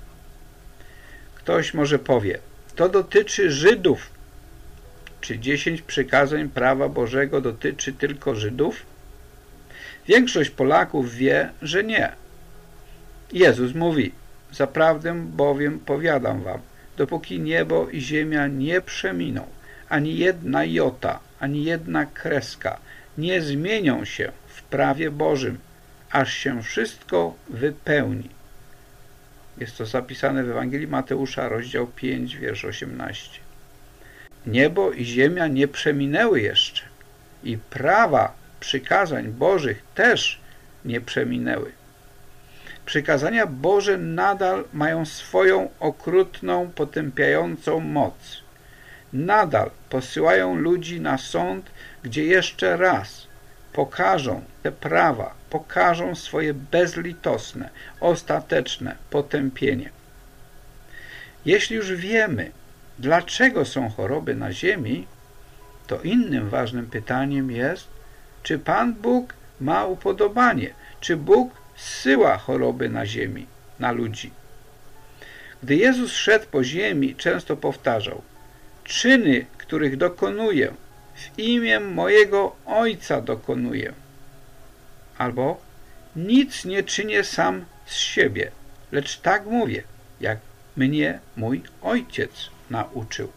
Ktoś może powie: to dotyczy Żydów. Czy 10 przykazań prawa Bożego dotyczy tylko Żydów? Większość Polaków wie, że nie. Jezus mówi: zaprawdę bowiem powiadam wam, dopóki niebo i ziemia nie przeminą, ani jedna jota, ani jedna kreska nie zmienią się w prawie Bożym, aż się wszystko wypełni. Jest to zapisane w Ewangelii Mateusza, rozdział 5, wiersz 18. Niebo i ziemia nie przeminęły jeszcze i prawa przykazań Bożych też nie przeminęły. Przykazania Boże nadal mają swoją okrutną, potępiającą moc. Nadal posyłają ludzi na sąd, gdzie jeszcze raz pokażą te prawa, pokażą swoje bezlitosne, ostateczne potępienie. Jeśli już wiemy, dlaczego są choroby na ziemi, to innym ważnym pytaniem jest, czy Pan Bóg ma upodobanie, czy Bóg zsyła choroby na ziemi, na ludzi. Gdy Jezus szedł po ziemi, często powtarzał: czyny, których dokonuję, w imię mojego Ojca dokonuję. Albo nic nie czynię sam z siebie, lecz tak mówię, jak mnie mój Ojciec nauczył.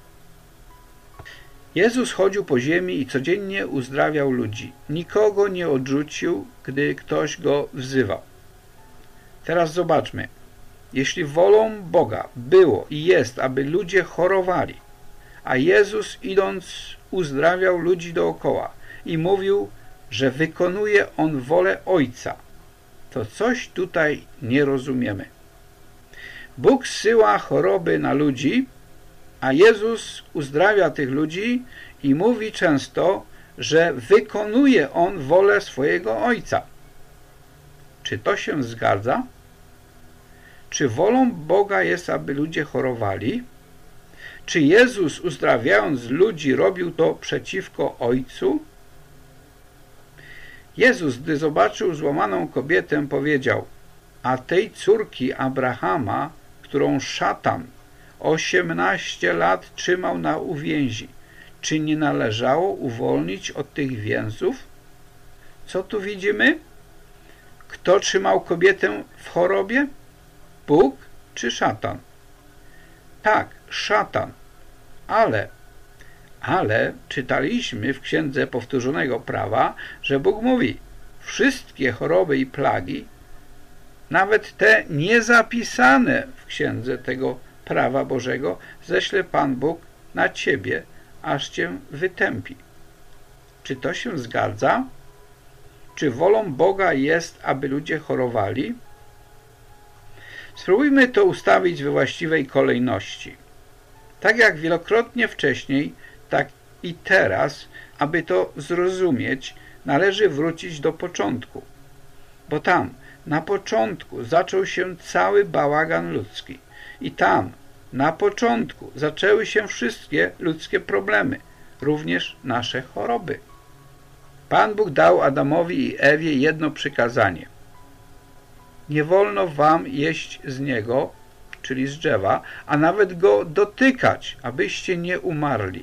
Jezus chodził po ziemi i codziennie uzdrawiał ludzi. Nikogo nie odrzucił, gdy ktoś go wzywał. Teraz zobaczmy. Jeśli wolą Boga było i jest, aby ludzie chorowali, a Jezus idąc uzdrawiał ludzi dookoła i mówił, że wykonuje On wolę Ojca, to coś tutaj nie rozumiemy. Bóg zsyła choroby na ludzi, a Jezus uzdrawia tych ludzi i mówi często, że wykonuje On wolę swojego Ojca. Czy to się zgadza? Czy wolą Boga jest, aby ludzie chorowali? Czy Jezus, uzdrawiając ludzi, robił to przeciwko Ojcu? Jezus, gdy zobaczył złamaną kobietę, powiedział: a tej córki Abrahama, którą szatan 18 lat trzymał na uwięzi, czy nie należało uwolnić od tych więzów? Co tu widzimy? Kto trzymał kobietę w chorobie? Bóg czy szatan? Tak, szatan. Ale czytaliśmy w Księdze Powtórzonego Prawa, że Bóg mówi: wszystkie choroby i plagi, nawet te niezapisane w Księdze tego Prawa Bożego, ześle Pan Bóg na ciebie, aż cię wytępi. Czy to się zgadza? Czy wolą Boga jest, aby ludzie chorowali? Spróbujmy to ustawić we właściwej kolejności. Tak jak wielokrotnie wcześniej, tak i teraz, aby to zrozumieć, należy wrócić do początku. Bo tam, na początku, zaczął się cały bałagan ludzki. I tam, na początku, zaczęły się wszystkie ludzkie problemy, również nasze choroby. Pan Bóg dał Adamowi i Ewie jedno przykazanie. Nie wolno wam jeść z niego, czyli z drzewa, a nawet go dotykać, abyście nie umarli.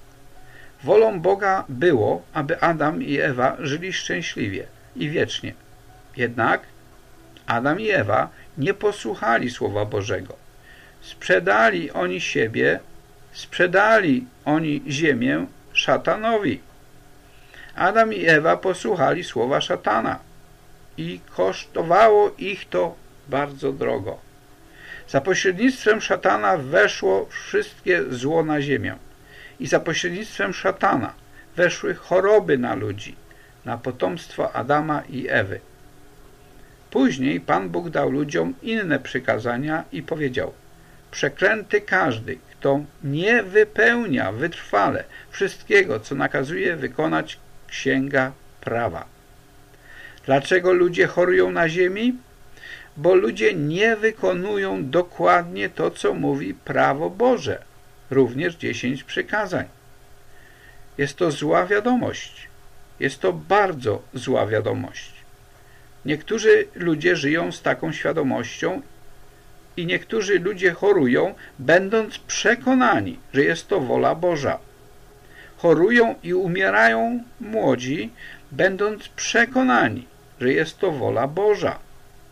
Wolą Boga było, aby Adam i Ewa żyli szczęśliwie i wiecznie. Jednak Adam i Ewa nie posłuchali Słowa Bożego. Sprzedali oni siebie, sprzedali oni ziemię szatanowi. Adam i Ewa posłuchali słowa szatana i kosztowało ich to bardzo drogo. Za pośrednictwem szatana weszło wszystkie zło na ziemię i za pośrednictwem szatana weszły choroby na ludzi, na potomstwo Adama i Ewy. Później Pan Bóg dał ludziom inne przykazania i powiedział: przeklęty każdy, kto nie wypełnia wytrwale wszystkiego, co nakazuje wykonać Księga Prawa. Dlaczego ludzie chorują na ziemi? Bo ludzie nie wykonują dokładnie to, co mówi prawo Boże, również 10 przykazań. Jest to zła wiadomość. Jest to bardzo zła wiadomość. Niektórzy ludzie żyją z taką świadomością i niektórzy ludzie chorują, będąc przekonani, że jest to wola Boża. Chorują i umierają młodzi, będąc przekonani, że jest to wola Boża.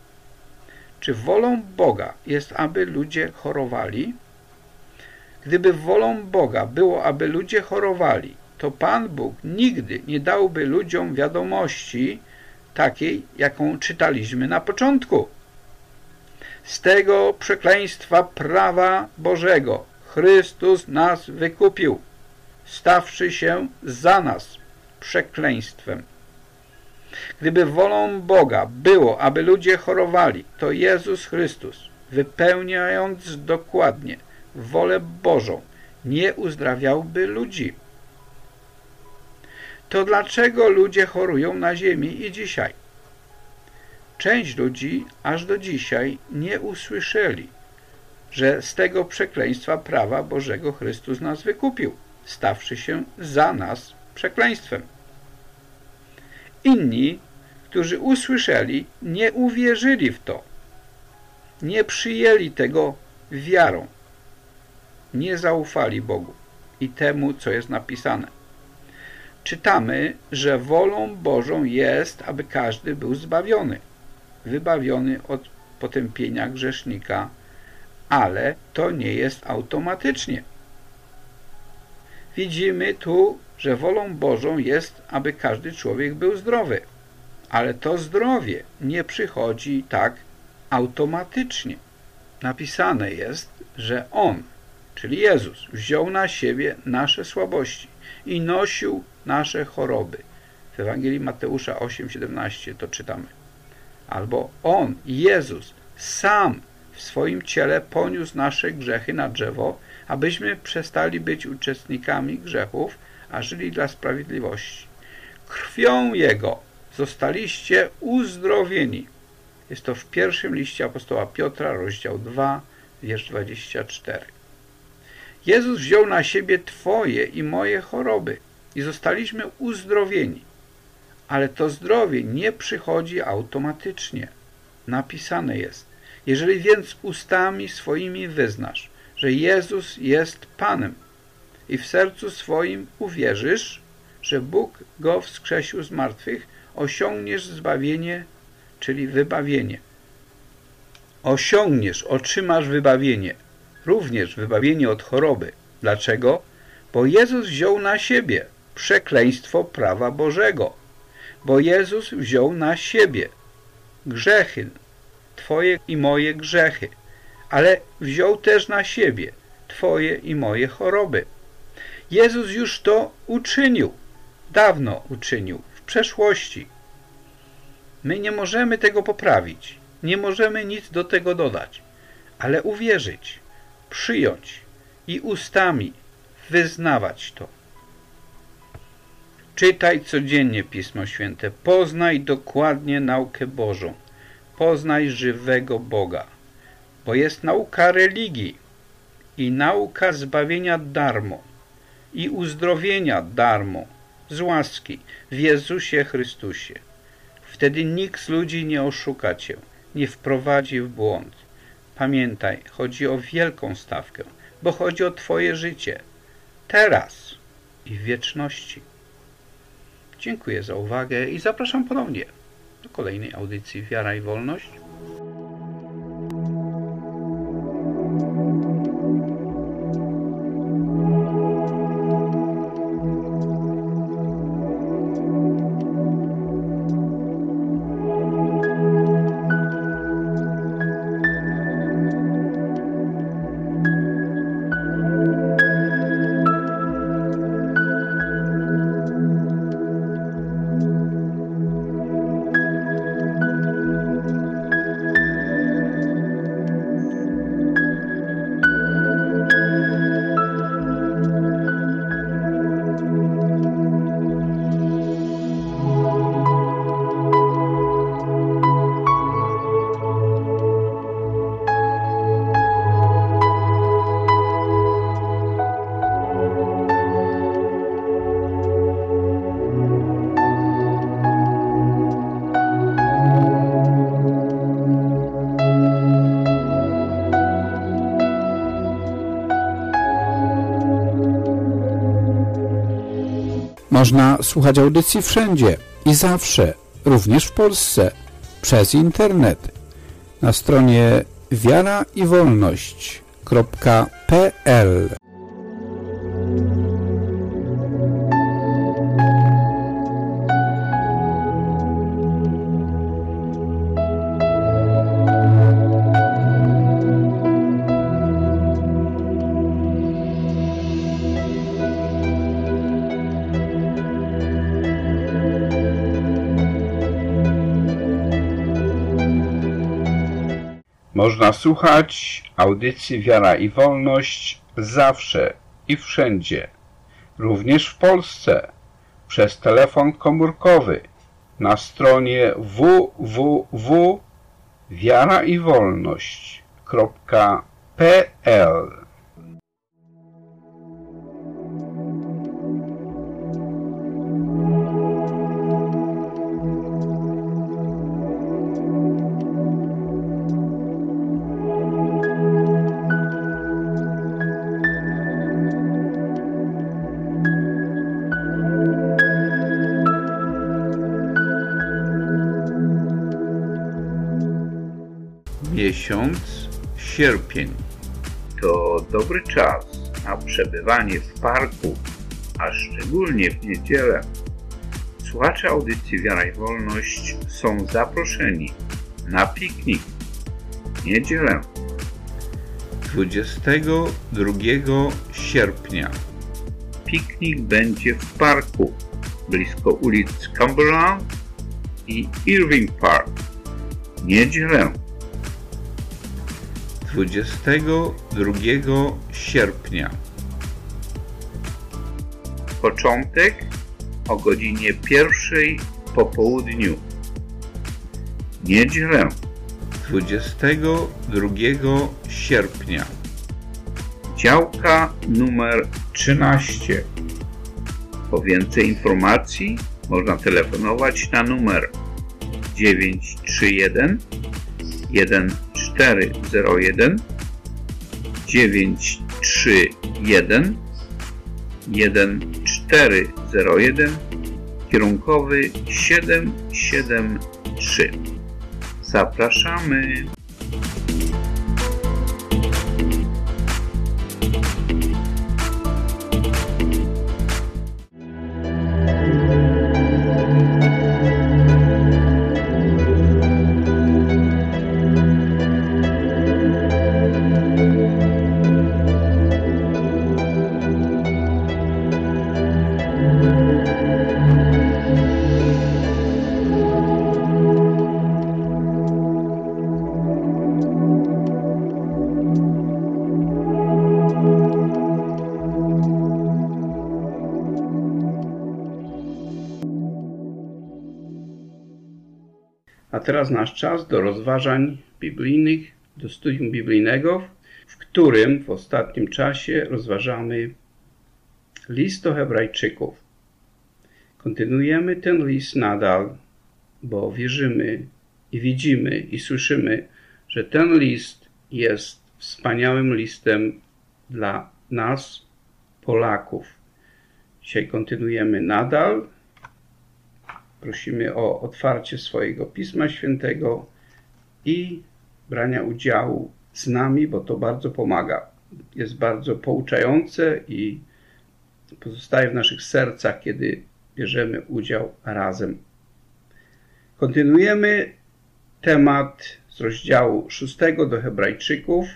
Czy wolą Boga jest, aby ludzie chorowali? Gdyby wolą Boga było, aby ludzie chorowali, to Pan Bóg nigdy nie dałby ludziom wiadomości takiej, jaką czytaliśmy na początku. Z tego przekleństwa prawa Bożego Chrystus nas wykupił, stawszy się za nas przekleństwem. Gdyby wolą Boga było, aby ludzie chorowali, to Jezus Chrystus, wypełniając dokładnie wolę Bożą, nie uzdrawiałby ludzi. To dlaczego ludzie chorują na ziemi i dzisiaj? Część ludzi aż do dzisiaj nie usłyszeli, że z tego przekleństwa prawa Bożego Chrystus nas wykupił, stawszy się za nas przekleństwem. Inni, którzy usłyszeli, nie uwierzyli w to, nie przyjęli tego wiarą, nie zaufali Bogu i temu, co jest napisane. Czytamy, że wolą Bożą jest, aby każdy był zbawiony, wybawiony od potępienia grzesznika, ale to nie jest automatycznie. Widzimy tu, że wolą Bożą jest, aby każdy człowiek był zdrowy, ale to zdrowie nie przychodzi tak automatycznie. Napisane jest, że On, czyli Jezus, wziął na siebie nasze słabości i nosił nasze choroby. W Ewangelii Mateusza 8:17 to czytamy. Albo On, Jezus, sam w swoim ciele poniósł nasze grzechy na drzewo, abyśmy przestali być uczestnikami grzechów, a żyli dla sprawiedliwości. Krwią Jego zostaliście uzdrowieni. Jest to w pierwszym liście apostoła Piotra, rozdział 2, wiersz 24. Jezus wziął na siebie Twoje i moje choroby i zostaliśmy uzdrowieni. Ale to zdrowie nie przychodzi automatycznie. Napisane jest: jeżeli więc ustami swoimi wyznasz, że Jezus jest Panem i w sercu swoim uwierzysz, że Bóg Go wskrzesił z martwych, osiągniesz zbawienie, czyli wybawienie. Otrzymasz wybawienie, również wybawienie od choroby. Dlaczego? Bo Jezus wziął na siebie przekleństwo prawa Bożego. Bo Jezus wziął na siebie grzechy, Twoje i moje grzechy, ale wziął też na siebie Twoje i moje choroby. Jezus już to uczynił, dawno uczynił, w przeszłości. My nie możemy tego poprawić, nie możemy nic do tego dodać, ale uwierzyć, przyjąć i ustami wyznawać to. Czytaj codziennie Pismo Święte, poznaj dokładnie naukę Bożą, poznaj żywego Boga, bo jest nauka religii i nauka zbawienia darmo i uzdrowienia darmo, z łaski, w Jezusie Chrystusie. Wtedy nikt z ludzi nie oszuka Cię, nie wprowadzi w błąd. Pamiętaj, chodzi o wielką stawkę, bo chodzi o Twoje życie, teraz i w wieczności. Dziękuję za uwagę i zapraszam ponownie do kolejnej audycji Wiara i Wolność. Można słuchać audycji wszędzie i zawsze, również w Polsce, przez internet. Na stronie wiaraiwolność.pl. Można słuchać audycji Wiara i Wolność zawsze i wszędzie, również w Polsce, przez telefon komórkowy na stronie www.wiaraiwolność.pl. Miesiąc sierpień to dobry czas na przebywanie w parku, a szczególnie w niedzielę. Słuchacze audycji Wiara i Wolność są zaproszeni na piknik w niedzielę 22 sierpnia. Piknik będzie w parku blisko ulic Cumberland i Irving Park. Niedzielę 22 sierpnia. Początek o godzinie 1 po południu. Niedzielę 22 sierpnia. Działka numer 13. Po więcej informacji można telefonować na numer 931 1401 931 1401 kierunkowy 773. Zapraszamy! A teraz nasz czas do rozważań biblijnych, do studium biblijnego, w którym w ostatnim czasie rozważamy list do Hebrajczyków. Kontynuujemy ten list nadal, bo wierzymy i widzimy i słyszymy, że ten list jest wspaniałym listem dla nas, Polaków. Dzisiaj kontynuujemy nadal. Prosimy o otwarcie swojego Pisma Świętego i brania udziału z nami, bo to bardzo pomaga. Jest bardzo pouczające i pozostaje w naszych sercach, kiedy bierzemy udział razem. Kontynuujemy temat z rozdziału 6 do Hebrajczyków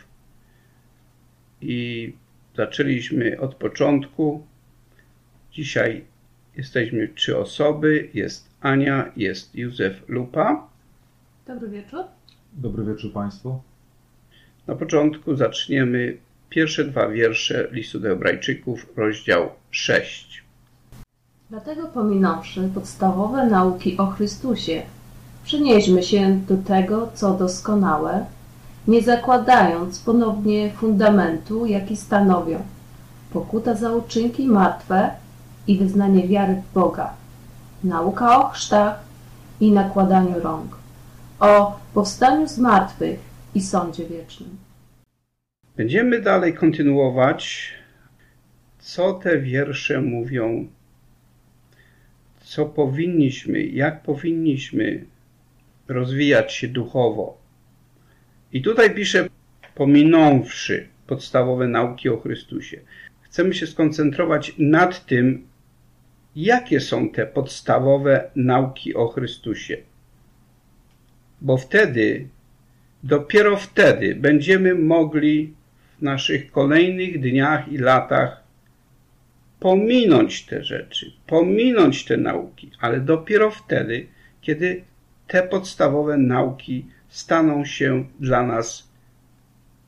i zaczęliśmy od początku. Dzisiaj jesteśmy 3 osoby. Jest Ania, jest Józef Lupa. Dobry wieczór. Dobry wieczór Państwu. Na początku zaczniemy pierwsze 2 wiersze listu do Hebrajczyków, rozdział 6. Dlatego pominąwszy podstawowe nauki o Chrystusie, przenieśmy się do tego, co doskonałe, nie zakładając ponownie fundamentu, jaki stanowią pokuta za uczynki martwe i wyznanie wiary w Boga, nauka o chrztach i nakładaniu rąk, o powstaniu z martwych i sądzie wiecznym. Będziemy dalej kontynuować, co te wiersze mówią, co powinniśmy, jak powinniśmy rozwijać się duchowo. I tutaj pisze, pominąwszy podstawowe nauki o Chrystusie. Chcemy się skoncentrować nad tym, jakie są te podstawowe nauki o Chrystusie. Bo wtedy, dopiero wtedy będziemy mogli w naszych kolejnych dniach i latach pominąć te rzeczy, pominąć te nauki, ale dopiero wtedy, kiedy te podstawowe nauki staną się dla nas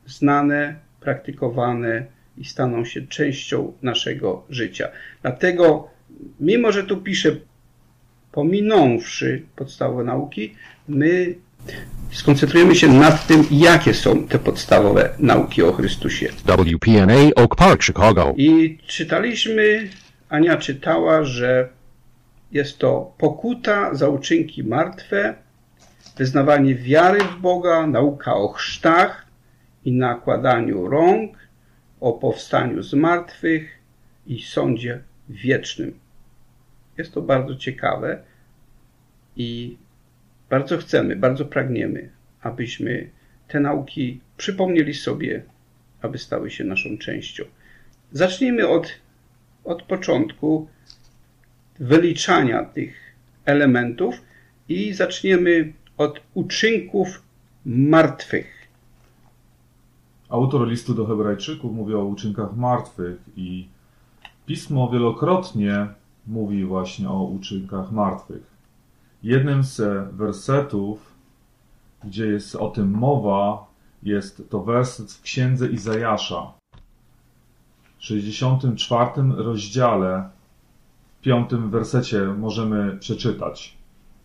znane, praktykowane i staną się częścią naszego życia. Dlatego, mimo że tu piszę, pominąwszy podstawowe nauki, my skoncentrujemy się nad tym, jakie są te podstawowe nauki o Chrystusie. WPNA Oak Park, Chicago. I czytaliśmy, Ania czytała, że jest to pokuta za uczynki martwe, wyznawanie wiary w Boga, nauka o chrztach i nakładaniu rąk, o powstaniu z martwych i sądzie wiecznym. Jest to bardzo ciekawe i bardzo chcemy, bardzo pragniemy, abyśmy te nauki przypomnieli sobie, aby stały się naszą częścią. Zacznijmy od początku wyliczania tych elementów i zaczniemy od uczynków martwych. Autor listu do Hebrajczyków mówi o uczynkach martwych i Pismo wielokrotnie mówi właśnie o uczynkach martwych. Jednym z wersetów, gdzie jest o tym mowa, jest to werset w Księdze Izajasza, w 64 rozdziale, w 5 wersecie możemy przeczytać.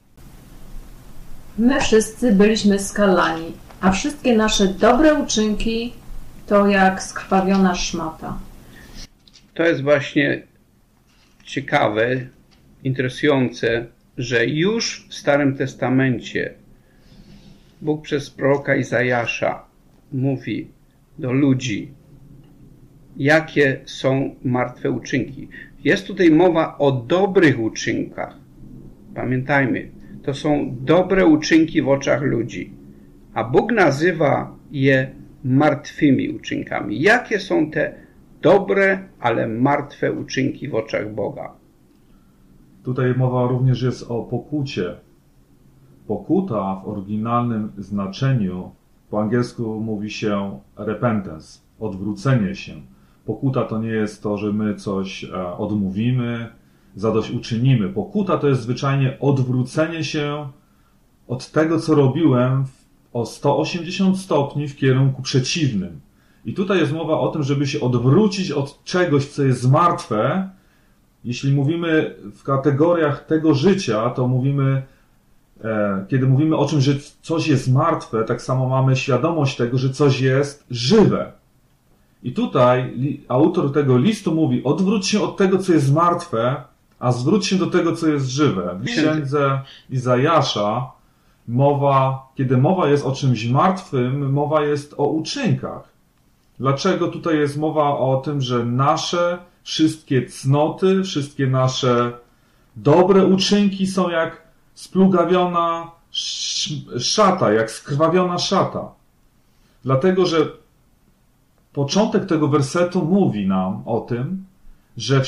My wszyscy byliśmy skalani, a wszystkie nasze dobre uczynki to jak skrwawiona szmata. To jest właśnie ciekawe, interesujące, że już w Starym Testamencie Bóg przez proroka Izajasza mówi do ludzi, jakie są martwe uczynki. Jest tutaj mowa o dobrych uczynkach. Pamiętajmy, to są dobre uczynki w oczach ludzi, a Bóg nazywa je martwymi uczynkami. Jakie są te dobre, ale martwe uczynki w oczach Boga? Tutaj mowa również jest o pokucie. Pokuta w oryginalnym znaczeniu po angielsku mówi się repentance, odwrócenie się. Pokuta to nie jest to, że my coś odmówimy, zadośćuczynimy. Pokuta to jest zwyczajnie odwrócenie się od tego, co robiłem o 180 stopni w kierunku przeciwnym. I tutaj jest mowa o tym, żeby się odwrócić od czegoś, co jest martwe. Jeśli mówimy w kategoriach tego życia, to mówimy, kiedy mówimy o czymś, że coś jest martwe, tak samo mamy świadomość tego, że coś jest żywe. I tutaj autor tego listu mówi, odwróć się od tego, co jest martwe, a zwróć się do tego, co jest żywe. W Księdze Izajasza kiedy mowa jest o czymś martwym, mowa jest o uczynkach. Dlaczego tutaj jest mowa o tym, że nasze wszystkie cnoty, wszystkie nasze dobre uczynki są jak splugawiona szata, jak skrwawiona szata? Dlatego, że początek tego wersetu mówi nam o tym, że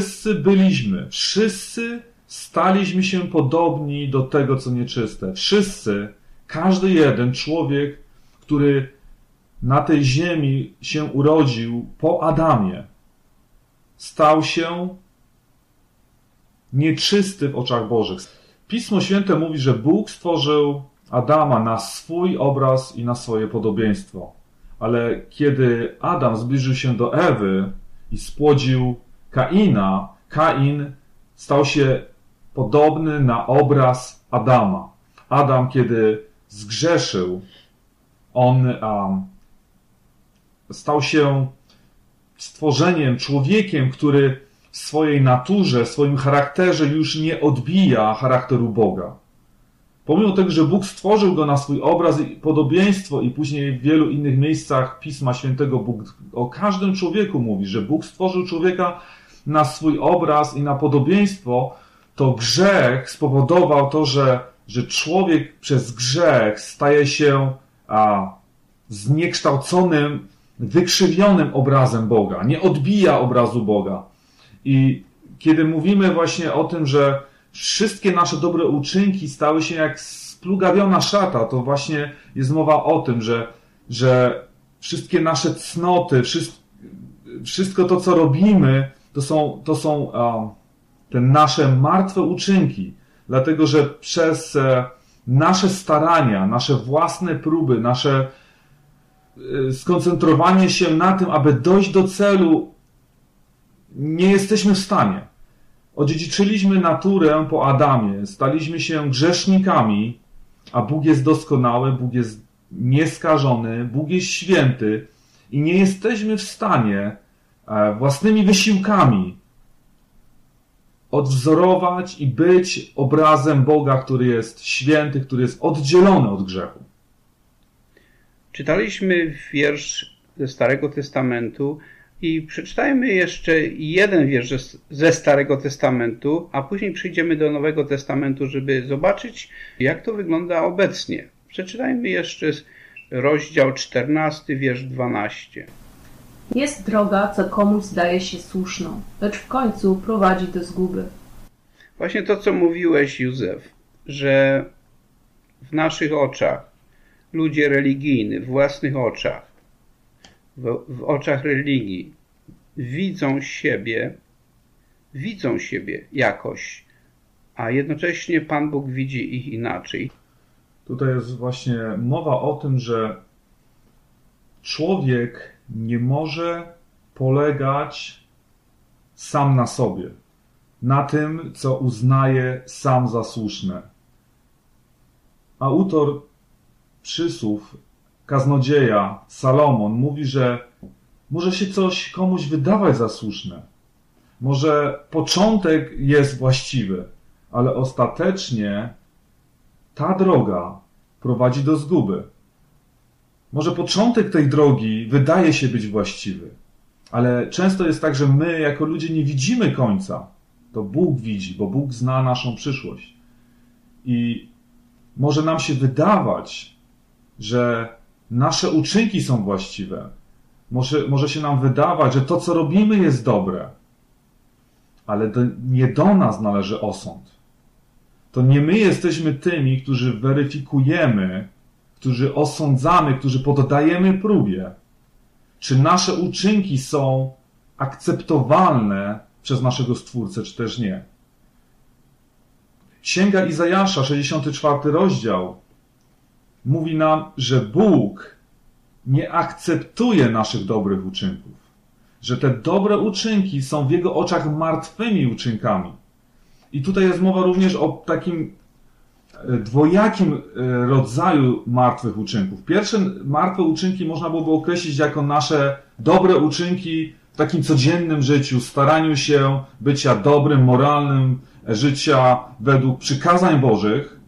wszyscy staliśmy się podobni do tego, co nieczyste. Wszyscy, każdy jeden człowiek, który na tej ziemi się urodził po Adamie, stał się nieczysty w oczach Bożych. Pismo Święte mówi, że Bóg stworzył Adama na swój obraz i na swoje podobieństwo. Ale kiedy Adam zbliżył się do Ewy i spłodził Kaina, Kain stał się podobny na obraz Adama. Adam, kiedy zgrzeszył, on stał się stworzeniem, człowiekiem, który w swojej naturze, w swoim charakterze już nie odbija charakteru Boga. Pomimo tego, że Bóg stworzył go na swój obraz i podobieństwo i później w wielu innych miejscach Pisma Świętego Bóg o każdym człowieku mówi, że Bóg stworzył człowieka na swój obraz i na podobieństwo, to grzech spowodował to, że człowiek przez grzech staje się zniekształconym, wykrzywionym obrazem Boga, nie odbija obrazu Boga. I kiedy mówimy właśnie o tym, że wszystkie nasze dobre uczynki stały się jak splugawiona szata, to właśnie jest mowa o tym, że wszystkie nasze cnoty, wszystko to, co robimy, to są te nasze martwe uczynki. Dlatego, że przez nasze starania, nasze własne próby, nasze skoncentrowanie się na tym, aby dojść do celu, nie jesteśmy w stanie. Odziedziczyliśmy naturę po Adamie, staliśmy się grzesznikami, a Bóg jest doskonały, Bóg jest nieskażony, Bóg jest święty i nie jesteśmy w stanie własnymi wysiłkami odwzorować i być obrazem Boga, który jest święty, który jest oddzielony od grzechu. Czytaliśmy wiersz ze Starego Testamentu i przeczytajmy jeszcze jeden wiersz ze Starego Testamentu, a później przejdziemy do Nowego Testamentu, żeby zobaczyć, jak to wygląda obecnie. Przeczytajmy jeszcze rozdział 14, wiersz 12. Jest droga, co komuś zdaje się słuszną, lecz w końcu prowadzi do zguby. Właśnie to, co mówiłeś, Józef, że w naszych oczach ludzie religijni, w własnych oczach, w oczach religii widzą siebie jakoś, a jednocześnie Pan Bóg widzi ich inaczej. Tutaj jest właśnie mowa o tym, że człowiek nie może polegać sam na sobie, na tym, co uznaje sam za słuszne. Autor przysłów, kaznodzieja Salomon mówi, że może się coś komuś wydawać za słuszne. Może początek jest właściwy, ale ostatecznie ta droga prowadzi do zguby. Może początek tej drogi wydaje się być właściwy, ale często jest tak, że my jako ludzie nie widzimy końca. To Bóg widzi, bo Bóg zna naszą przyszłość. I może nam się wydawać, że nasze uczynki są właściwe. Może się nam wydawać, że to, co robimy, jest dobre. Ale nie do nas należy osąd. To nie my jesteśmy tymi, którzy weryfikujemy, którzy osądzamy, którzy poddajemy próbie, czy nasze uczynki są akceptowalne przez naszego Stwórcę, czy też nie. Księga Izajasza, 64 rozdział, mówi nam, że Bóg nie akceptuje naszych dobrych uczynków, że te dobre uczynki są w Jego oczach martwymi uczynkami. I tutaj jest mowa również o takim dwojakim rodzaju martwych uczynków. Pierwsze martwe uczynki można byłoby określić jako nasze dobre uczynki w takim codziennym życiu, staraniu się bycia dobrym, moralnym, życia według przykazań Bożych.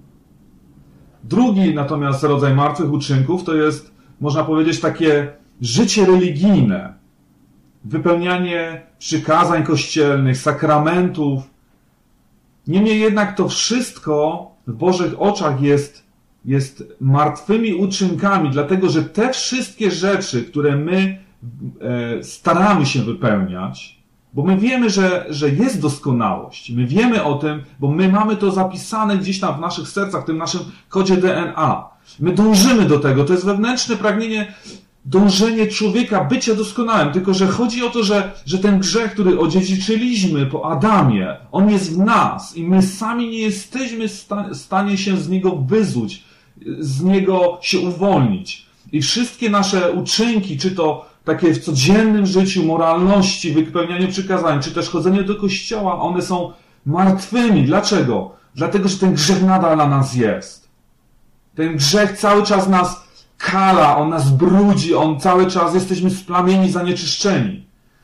Drugi natomiast rodzaj martwych uczynków to jest, można powiedzieć, takie życie religijne, wypełnianie przykazań kościelnych, sakramentów. Niemniej jednak to wszystko w Bożych oczach jest martwymi uczynkami, dlatego że te wszystkie rzeczy, które my staramy się wypełniać, bo my wiemy, że jest doskonałość, my wiemy o tym, bo my mamy to zapisane gdzieś tam w naszych sercach, w tym naszym kodzie DNA. My dążymy do tego, to jest wewnętrzne pragnienie, dążenie człowieka, bycia doskonałym, tylko że chodzi o to, że ten grzech, który odziedziczyliśmy po Adamie, on jest w nas i my sami nie jesteśmy w stanie się z niego wyzuć, z niego się uwolnić. I wszystkie nasze uczynki, czy to takie w codziennym życiu, moralności, wypełnianiu przykazań, czy też chodzenie do kościoła, one są martwymi. Dlaczego? Dlatego, że ten grzech nadal na nas jest. Ten grzech cały czas nas kala, on nas brudzi, on cały czas jesteśmy splamieni, zanieczyszczeni.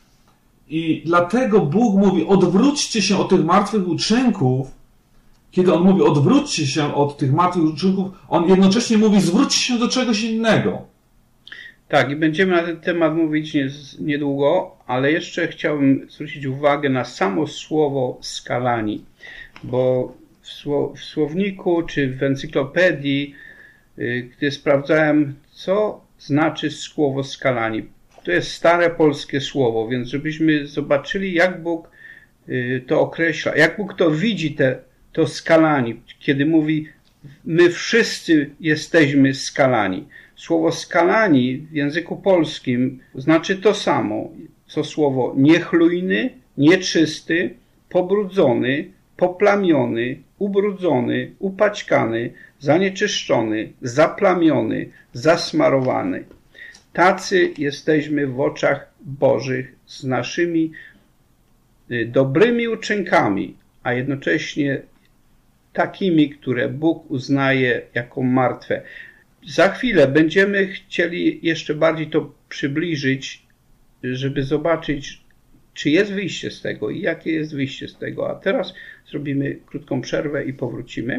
I dlatego Bóg mówi, odwróćcie się od tych martwych uczynków. Kiedy On mówi, odwróćcie się od tych martwych uczynków, On jednocześnie mówi, zwróćcie się do czegoś innego. Tak, i będziemy na ten temat mówić niedługo, ale jeszcze chciałbym zwrócić uwagę na samo słowo skalani, bo w słowniku czy w encyklopedii, gdy sprawdzałem, co znaczy słowo skalani, to jest stare polskie słowo, więc żebyśmy zobaczyli, jak Bóg to określa, jak Bóg to widzi, to skalani, kiedy mówi, my wszyscy jesteśmy skalani. Słowo skalani w języku polskim znaczy to samo, co słowo niechlujny, nieczysty, pobrudzony, poplamiony, ubrudzony, upaćkany, zanieczyszczony, zaplamiony, zasmarowany. tacy jesteśmy w oczach Bożych z naszymi dobrymi uczynkami, a jednocześnie takimi, które Bóg uznaje jako martwe. Za chwilę będziemy chcieli jeszcze bardziej to przybliżyć, żeby zobaczyć, czy jest wyjście z tego i jakie jest wyjście z tego. A teraz zrobimy krótką przerwę i powrócimy.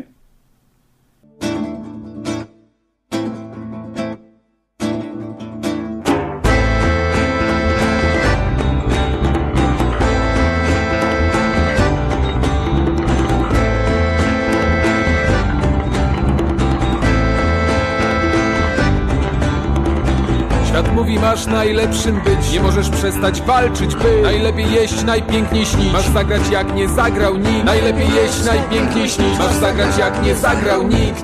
Mówi, masz najlepszym być, nie możesz przestać walczyć, by najlepiej jeść, najpiękniej śnić. Masz zagrać jak nie zagrał nikt. Najlepiej jeść, najpiękniej śnić. Masz zagrać jak nie zagrał nikt.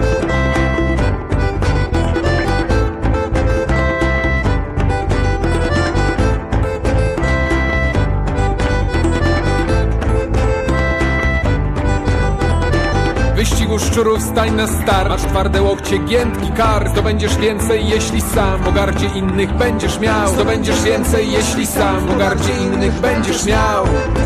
Wyścigu szczurów stań na start. Masz twarde łokcie, giętki kark. Zdobędziesz więcej, jeśli sam pogardzie innych będziesz miał. Zdobędziesz więcej, jeśli sam pogardzie innych będziesz miał.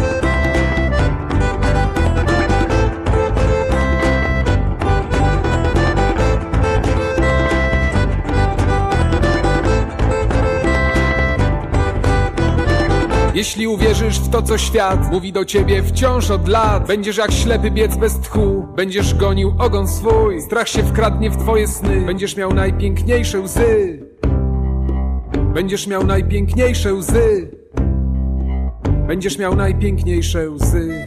Jeśli uwierzysz w to, co świat mówi do ciebie wciąż od lat, będziesz jak ślepy biec bez tchu, będziesz gonił ogon swój. Strach się wkradnie w twoje sny, będziesz miał najpiękniejsze łzy. Będziesz miał najpiękniejsze łzy. Będziesz miał najpiękniejsze łzy.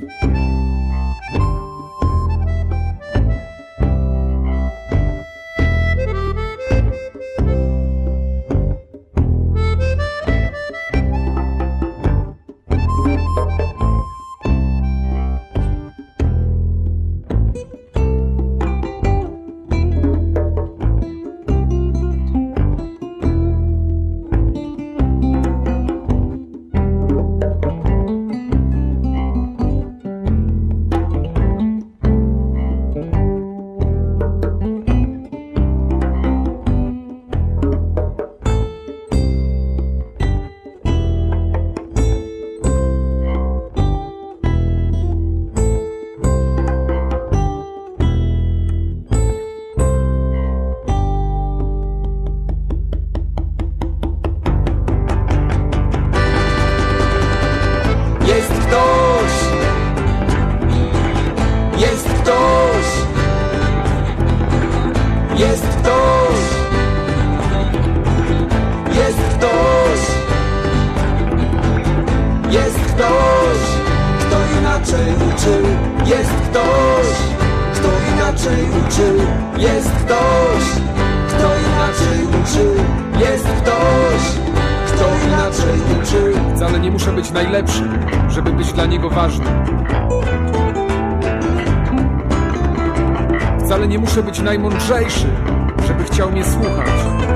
Wcale nie muszę być najlepszy, żeby być dla niego ważny. Wcale nie muszę być najmądrzejszy, żeby chciał mnie słuchać.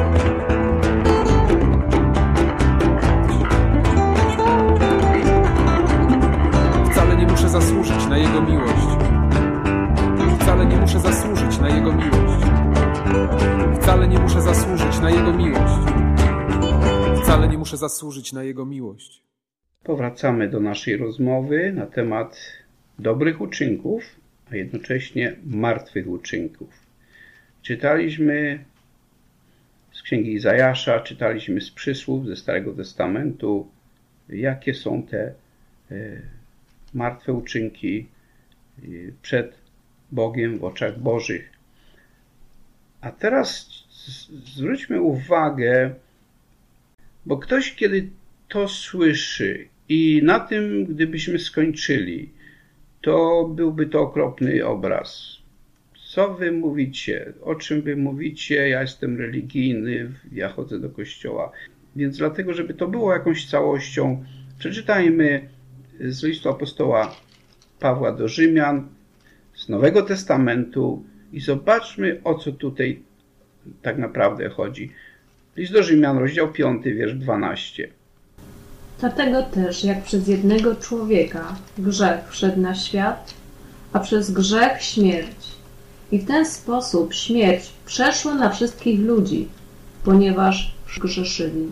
Wcale nie muszę zasłużyć na jego miłość. Wcale nie muszę zasłużyć na jego miłość. Wcale nie muszę zasłużyć na jego miłość. Wcale nie muszę zasłużyć na jego miłość. Powracamy do naszej rozmowy na temat dobrych uczynków, a jednocześnie martwych uczynków. Czytaliśmy z Księgi Izajasza, czytaliśmy z przysłów ze Starego Testamentu, jakie są te martwe uczynki przed Bogiem w oczach Bożych. A teraz zwróćmy uwagę, bo ktoś, kiedy to słyszy i na tym, gdybyśmy skończyli, to byłby to okropny obraz. Co wy mówicie? O czym wy mówicie? Ja jestem religijny, ja chodzę do kościoła. Więc dlatego, żeby to było jakąś całością, przeczytajmy z listu apostoła Pawła do Rzymian, z Nowego Testamentu i zobaczmy, o co tutaj tak naprawdę chodzi. List do Rzymian, rozdział 5, wiersz 12. Dlatego też, jak przez jednego człowieka grzech wszedł na świat, a przez grzech śmierć. I w ten sposób śmierć przeszła na wszystkich ludzi, ponieważ grzeszyli.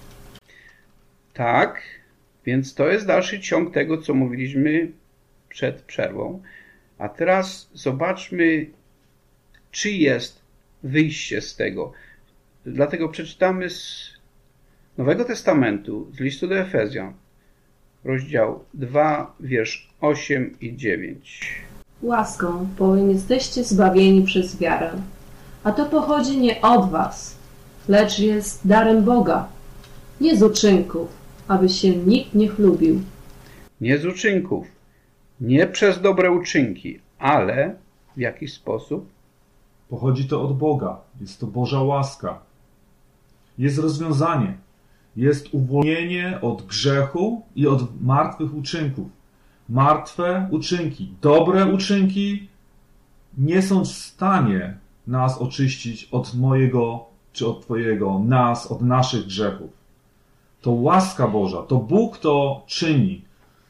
Tak, więc to jest dalszy ciąg tego, co mówiliśmy przed przerwą. A teraz zobaczmy, czy jest wyjście z tego. Dlatego przeczytamy z Nowego Testamentu, z listu do Efezjan, rozdział 2, wiersz 8 i 9. Łaską, bowiem jesteście zbawieni przez wiarę. A to pochodzi nie od was, lecz jest darem Boga, nie z uczynków, aby się nikt nie chlubił. Nie z uczynków, nie przez dobre uczynki, ale w jaki sposób? Pochodzi to od Boga. Jest to Boża łaska. Jest rozwiązanie. Jest uwolnienie od grzechu i od martwych uczynków. Martwe uczynki, dobre uczynki nie są w stanie nas oczyścić od mojego czy od Twojego, nas, od naszych grzechów. To łaska Boża, to Bóg to czyni.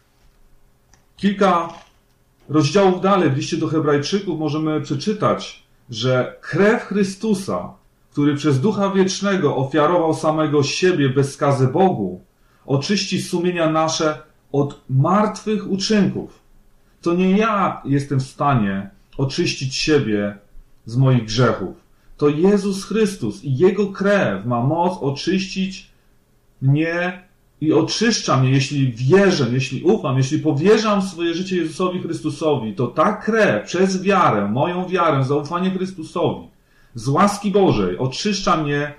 Kilka rozdziałów dalej w liście do Hebrajczyków możemy przeczytać, że krew Chrystusa, który przez Ducha Wiecznego ofiarował samego siebie bez skazy Bogu, oczyści sumienia nasze od martwych uczynków. To nie ja jestem w stanie oczyścić siebie z moich grzechów. To Jezus Chrystus i Jego krew ma moc oczyścić mnie i oczyszcza mnie, jeśli wierzę, jeśli ufam, jeśli powierzam swoje życie Jezusowi Chrystusowi, to ta krew przez wiarę, moją wiarę, zaufanie Chrystusowi, z łaski Bożej oczyszcza mnie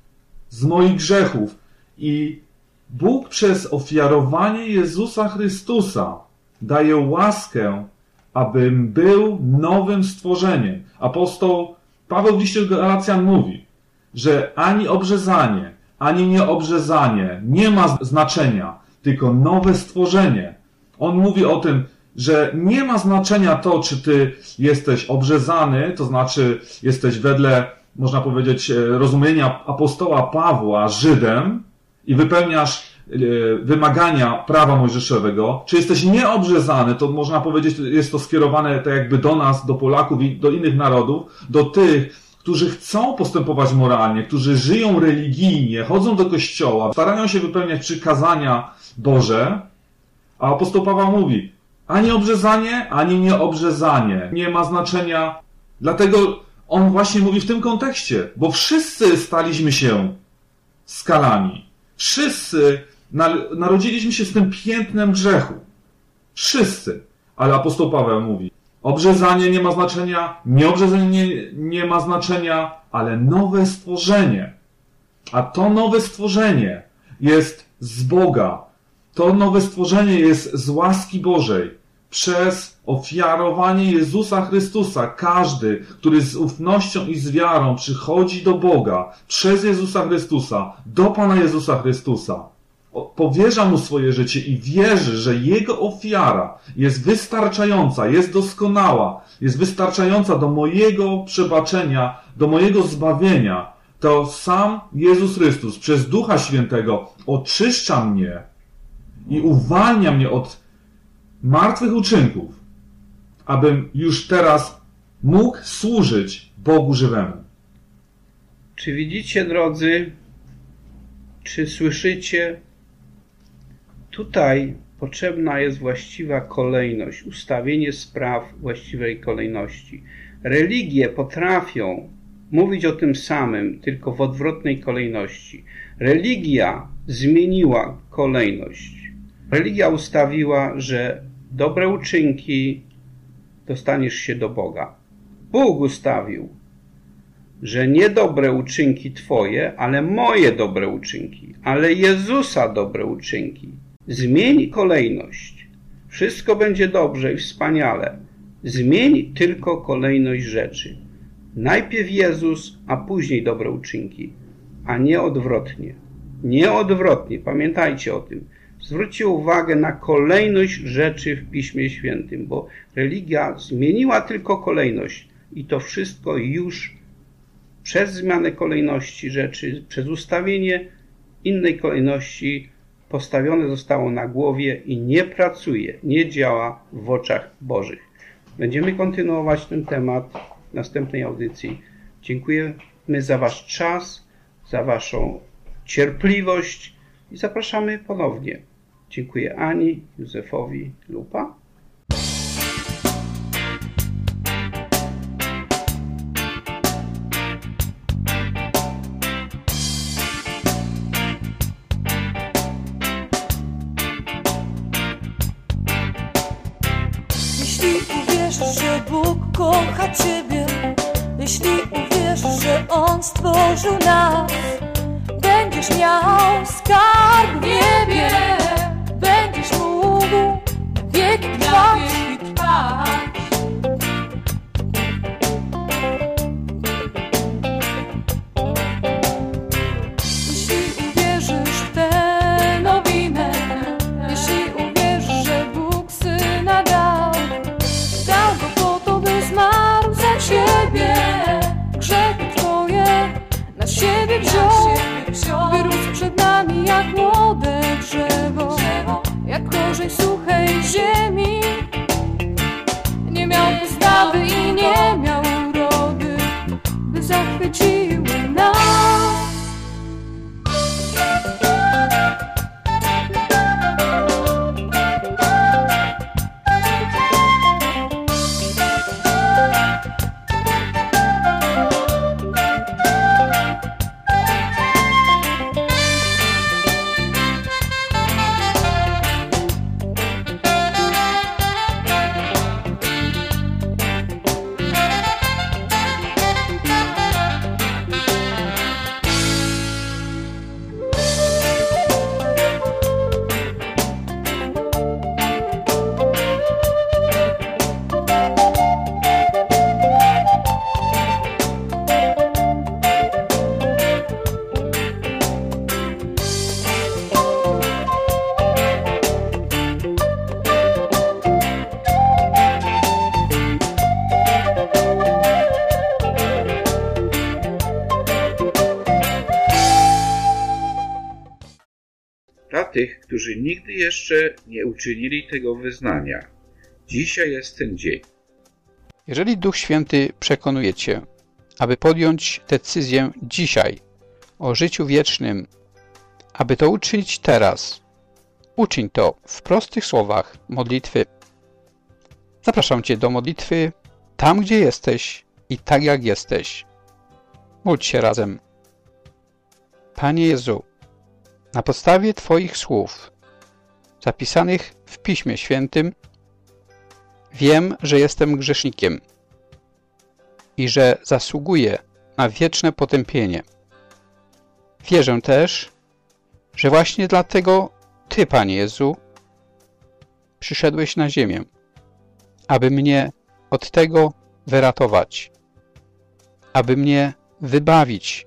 z moich grzechów i Bóg przez ofiarowanie Jezusa Chrystusa daje łaskę, abym był nowym stworzeniem. Apostoł Paweł w liście do Galacjan mówi, że ani obrzezanie, ani nieobrzezanie nie ma znaczenia, tylko nowe stworzenie. On mówi o tym, że nie ma znaczenia to, czy ty jesteś obrzezany, to znaczy jesteś wedle, można powiedzieć, rozumienia apostoła Pawła Żydem i wypełniasz wymagania prawa mojżeszowego, czy jesteś nieobrzezany, to można powiedzieć, jest to skierowane tak jakby do nas, do Polaków i do innych narodów, do tych, którzy chcą postępować moralnie, którzy żyją religijnie, chodzą do kościoła, starają się wypełniać przykazania Boże, a apostoł Paweł mówi, ani obrzezanie, ani nieobrzezanie nie ma znaczenia. Dlatego on właśnie mówi w tym kontekście, bo wszyscy staliśmy się skalami. Wszyscy narodziliśmy się z tym piętnem grzechu. Wszyscy. Ale apostoł Paweł mówi, obrzezanie nie ma znaczenia, nieobrzezanie nie ma znaczenia, ale nowe stworzenie. A to nowe stworzenie jest z Boga. To nowe stworzenie jest z łaski Bożej. Przez ofiarowanie Jezusa Chrystusa każdy, który z ufnością i z wiarą przychodzi do Boga przez Jezusa Chrystusa, do Pana Jezusa Chrystusa, powierza Mu swoje życie i wierzy, że Jego ofiara jest wystarczająca, jest doskonała, jest wystarczająca do mojego przebaczenia, do mojego zbawienia, to sam Jezus Chrystus przez Ducha Świętego oczyszcza mnie i uwalnia mnie od martwych uczynków, abym już teraz mógł służyć Bogu żywemu. Czy widzicie, drodzy, czy słyszycie? Tutaj potrzebna jest właściwa kolejność, ustawienie spraw właściwej kolejności. Religie potrafią mówić o tym samym, tylko w odwrotnej kolejności. Religia zmieniła kolejność. Religia ustawiła, że dobre uczynki dostaniesz się do Boga. Bóg ustawił, że nie dobre uczynki twoje, ale moje dobre uczynki, ale Jezusa dobre uczynki. Zmień kolejność. Wszystko będzie dobrze i wspaniale. Zmień tylko kolejność rzeczy. Najpierw Jezus, a później dobre uczynki, a nie odwrotnie. Nie odwrotnie, pamiętajcie o tym. Zwróćcie uwagę na kolejność rzeczy w Piśmie Świętym, bo religia zmieniła tylko kolejność i to wszystko już przez zmianę kolejności rzeczy, przez ustawienie innej kolejności postawione zostało na głowie i nie pracuje, nie działa w oczach Bożych. Będziemy kontynuować ten temat w następnej audycji. Dziękujemy za Wasz czas, za Waszą cierpliwość i zapraszamy ponownie. Dziękuję Ani, Józefowi, Lupa. Jeśli uwierzysz, że Bóg kocha Ciebie, jeśli uwierzysz, że On stworzył nas, będziesz miał skarb w niebie, będziesz mógł na wieki trwać. Jeśli uwierzysz w tę nowinę, jeśli uwierzysz, że Bóg Syna dał Go po to, by zmarł za Ciebie, grzechy Twoje na siebie wziął, wyrósł przed nami jak młode drzewo, jak korzeń suchej ziemi. Nie miał postawy i nie miał urody, by zachwyciły nas. Dla tych, którzy nigdy jeszcze nie uczynili tego wyznania, dzisiaj jest ten dzień. Jeżeli Duch Święty przekonuje Cię, aby podjąć decyzję dzisiaj o życiu wiecznym, aby to uczynić teraz, uczyń to w prostych słowach modlitwy. Zapraszam Cię do modlitwy tam, gdzie jesteś i tak jak jesteś. Módl się razem. Panie Jezu, na podstawie Twoich słów, zapisanych w Piśmie Świętym, wiem, że jestem grzesznikiem i że zasługuję na wieczne potępienie. Wierzę też, że właśnie dlatego Ty, Panie Jezu, przyszedłeś na ziemię, aby mnie od tego wyratować, aby mnie wybawić,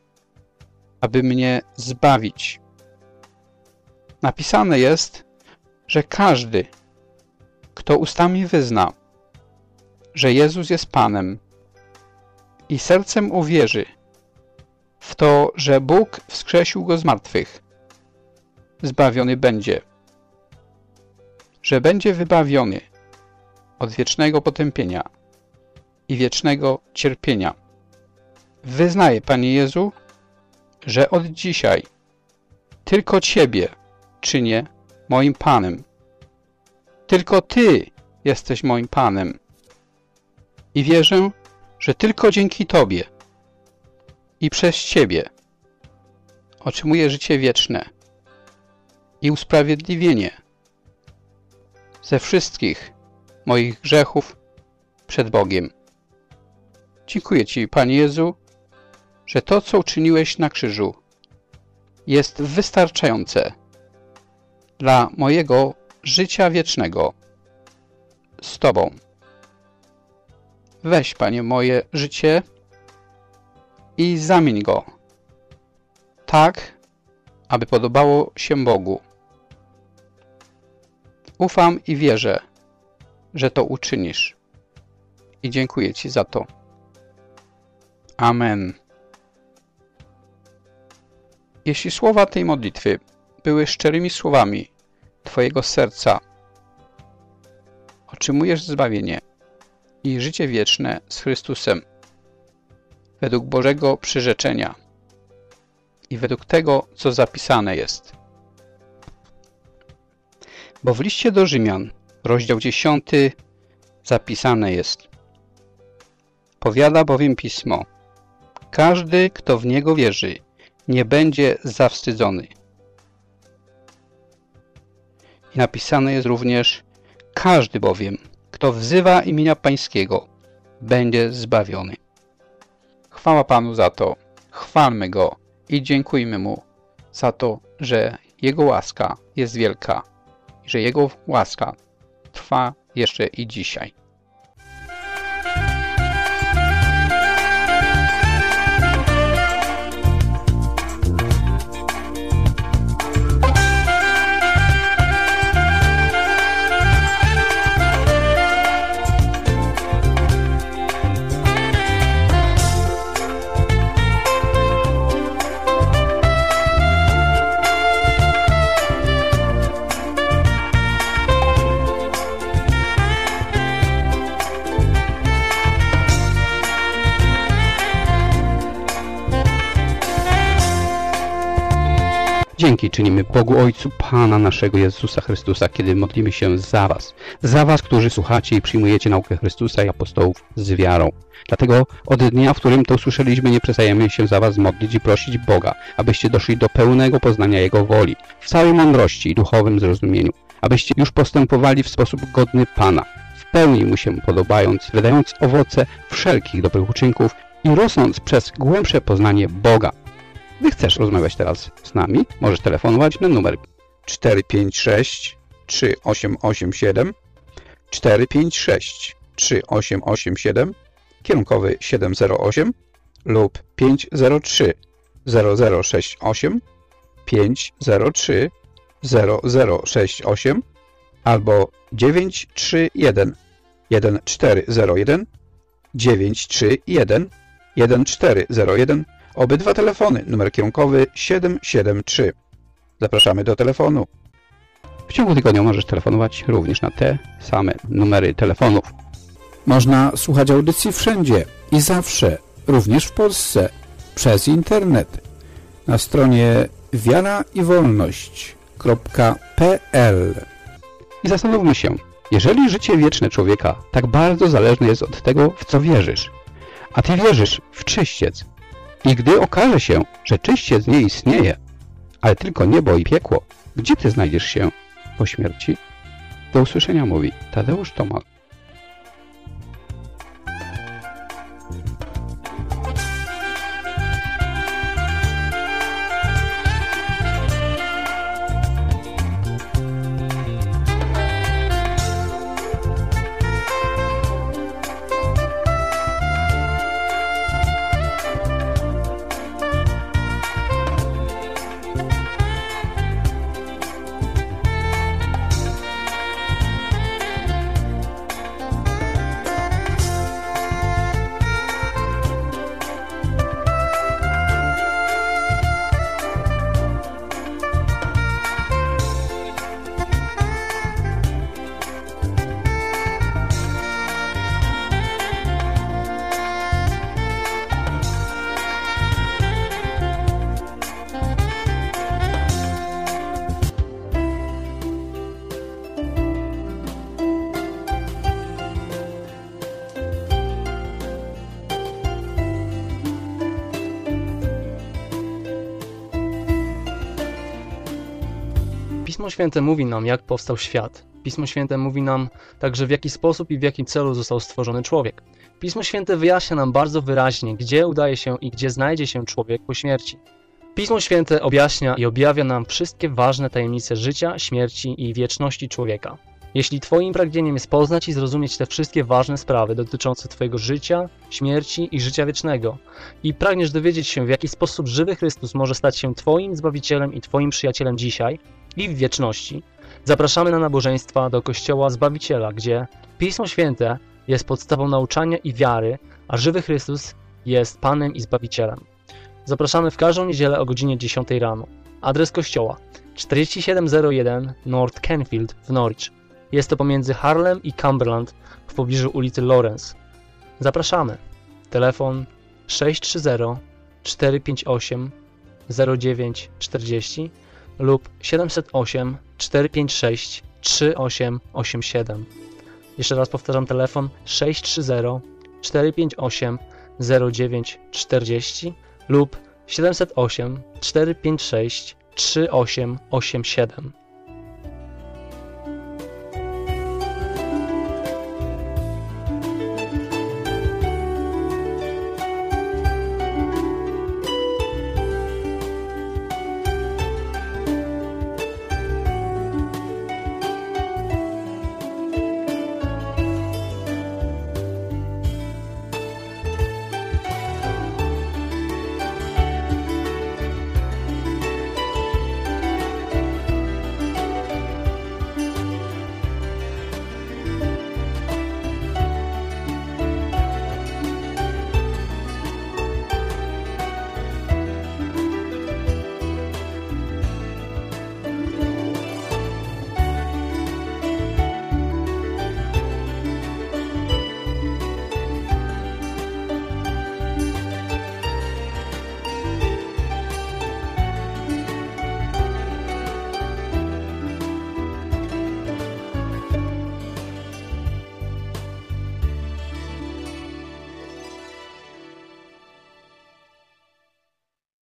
aby mnie zbawić. Napisane jest, że każdy, kto ustami wyzna, że Jezus jest Panem i sercem uwierzy w to, że Bóg wskrzesił Go z martwych, zbawiony będzie, że będzie wybawiony od wiecznego potępienia i wiecznego cierpienia. Wyznaję, Panie Jezu, że od dzisiaj tylko Ciebie czynię moim Panem. Tylko Ty jesteś moim Panem. I wierzę, że tylko dzięki Tobie i przez Ciebie otrzymuję życie wieczne i usprawiedliwienie ze wszystkich moich grzechów przed Bogiem. Dziękuję Ci, Panie Jezu, że to, co uczyniłeś na krzyżu, jest wystarczające dla mojego życia wiecznego z Tobą. Weź, Panie, moje życie i zamień go tak, aby podobało się Bogu. Ufam i wierzę, że to uczynisz i dziękuję Ci za to. Amen. Jeśli słowa tej modlitwy były szczerymi słowami Twojego serca, otrzymujesz zbawienie i życie wieczne z Chrystusem według Bożego przyrzeczenia i według tego, co zapisane jest. Bo w liście do Rzymian, rozdział 10, zapisane jest: powiada bowiem Pismo: każdy, kto w Niego wierzy, nie będzie zawstydzony. I napisane jest również: każdy bowiem, kto wzywa imienia Pańskiego, będzie zbawiony. Chwała Panu za to, chwalmy Go i dziękujmy Mu za to, że Jego łaska jest wielka i że Jego łaska trwa jeszcze i dzisiaj. Dzięki czynimy Bogu Ojcu Pana naszego Jezusa Chrystusa, kiedy modlimy się za was, którzy słuchacie i przyjmujecie naukę Chrystusa i apostołów z wiarą. Dlatego od dnia, w którym to usłyszeliśmy, nie przestajemy się za was modlić i prosić Boga, abyście doszli do pełnego poznania Jego woli, w całej mądrości i duchowym zrozumieniu, abyście już postępowali w sposób godny Pana, w pełni Mu się podobając, wydając owoce wszelkich dobrych uczynków i rosnąc przez głębsze poznanie Boga. Gdy chcesz rozmawiać teraz z nami, możesz telefonować na numer 456 3887 456 3887, kierunkowy 708 lub 503 0068 503 0068 albo 931 1401 931 1401. Obydwa telefony, numer kierunkowy 773. Zapraszamy do telefonu. W ciągu tygodnia możesz telefonować również na te same numery telefonów. Można słuchać audycji wszędzie i zawsze, również w Polsce, przez internet. Na stronie wiaraiwolność.pl. I zastanówmy się, jeżeli życie wieczne człowieka tak bardzo zależne jest od tego, w co wierzysz, a ty wierzysz w czyściec, i gdy okaże się, że czyściec nie istnieje, ale tylko niebo i piekło, gdzie ty znajdziesz się po śmierci? Do usłyszenia, mówi Tadeusz Tomal. Pismo Święte mówi nam, jak powstał świat. Pismo Święte mówi nam także, w jaki sposób i w jakim celu został stworzony człowiek. Pismo Święte wyjaśnia nam bardzo wyraźnie, gdzie udaje się i gdzie znajdzie się człowiek po śmierci. Pismo Święte objaśnia i objawia nam wszystkie ważne tajemnice życia, śmierci i wieczności człowieka. Jeśli Twoim pragnieniem jest poznać i zrozumieć te wszystkie ważne sprawy dotyczące Twojego życia, śmierci i życia wiecznego i pragniesz dowiedzieć się, w jaki sposób żywy Chrystus może stać się Twoim Zbawicielem i Twoim przyjacielem dzisiaj i w wieczności, zapraszamy na nabożeństwa do Kościoła Zbawiciela, gdzie Pismo Święte jest podstawą nauczania i wiary, a żywy Chrystus jest Panem i Zbawicielem. Zapraszamy w każdą niedzielę o godzinie 10 rano. Adres kościoła 4701 North Canfield w Norwich. Jest to pomiędzy Harlem i Cumberland w pobliżu ulicy Lawrence. Zapraszamy. Telefon 630 458 0940 lub 708 456 3887. Jeszcze raz powtarzam telefon 630 458 0940 lub 708 456 3887.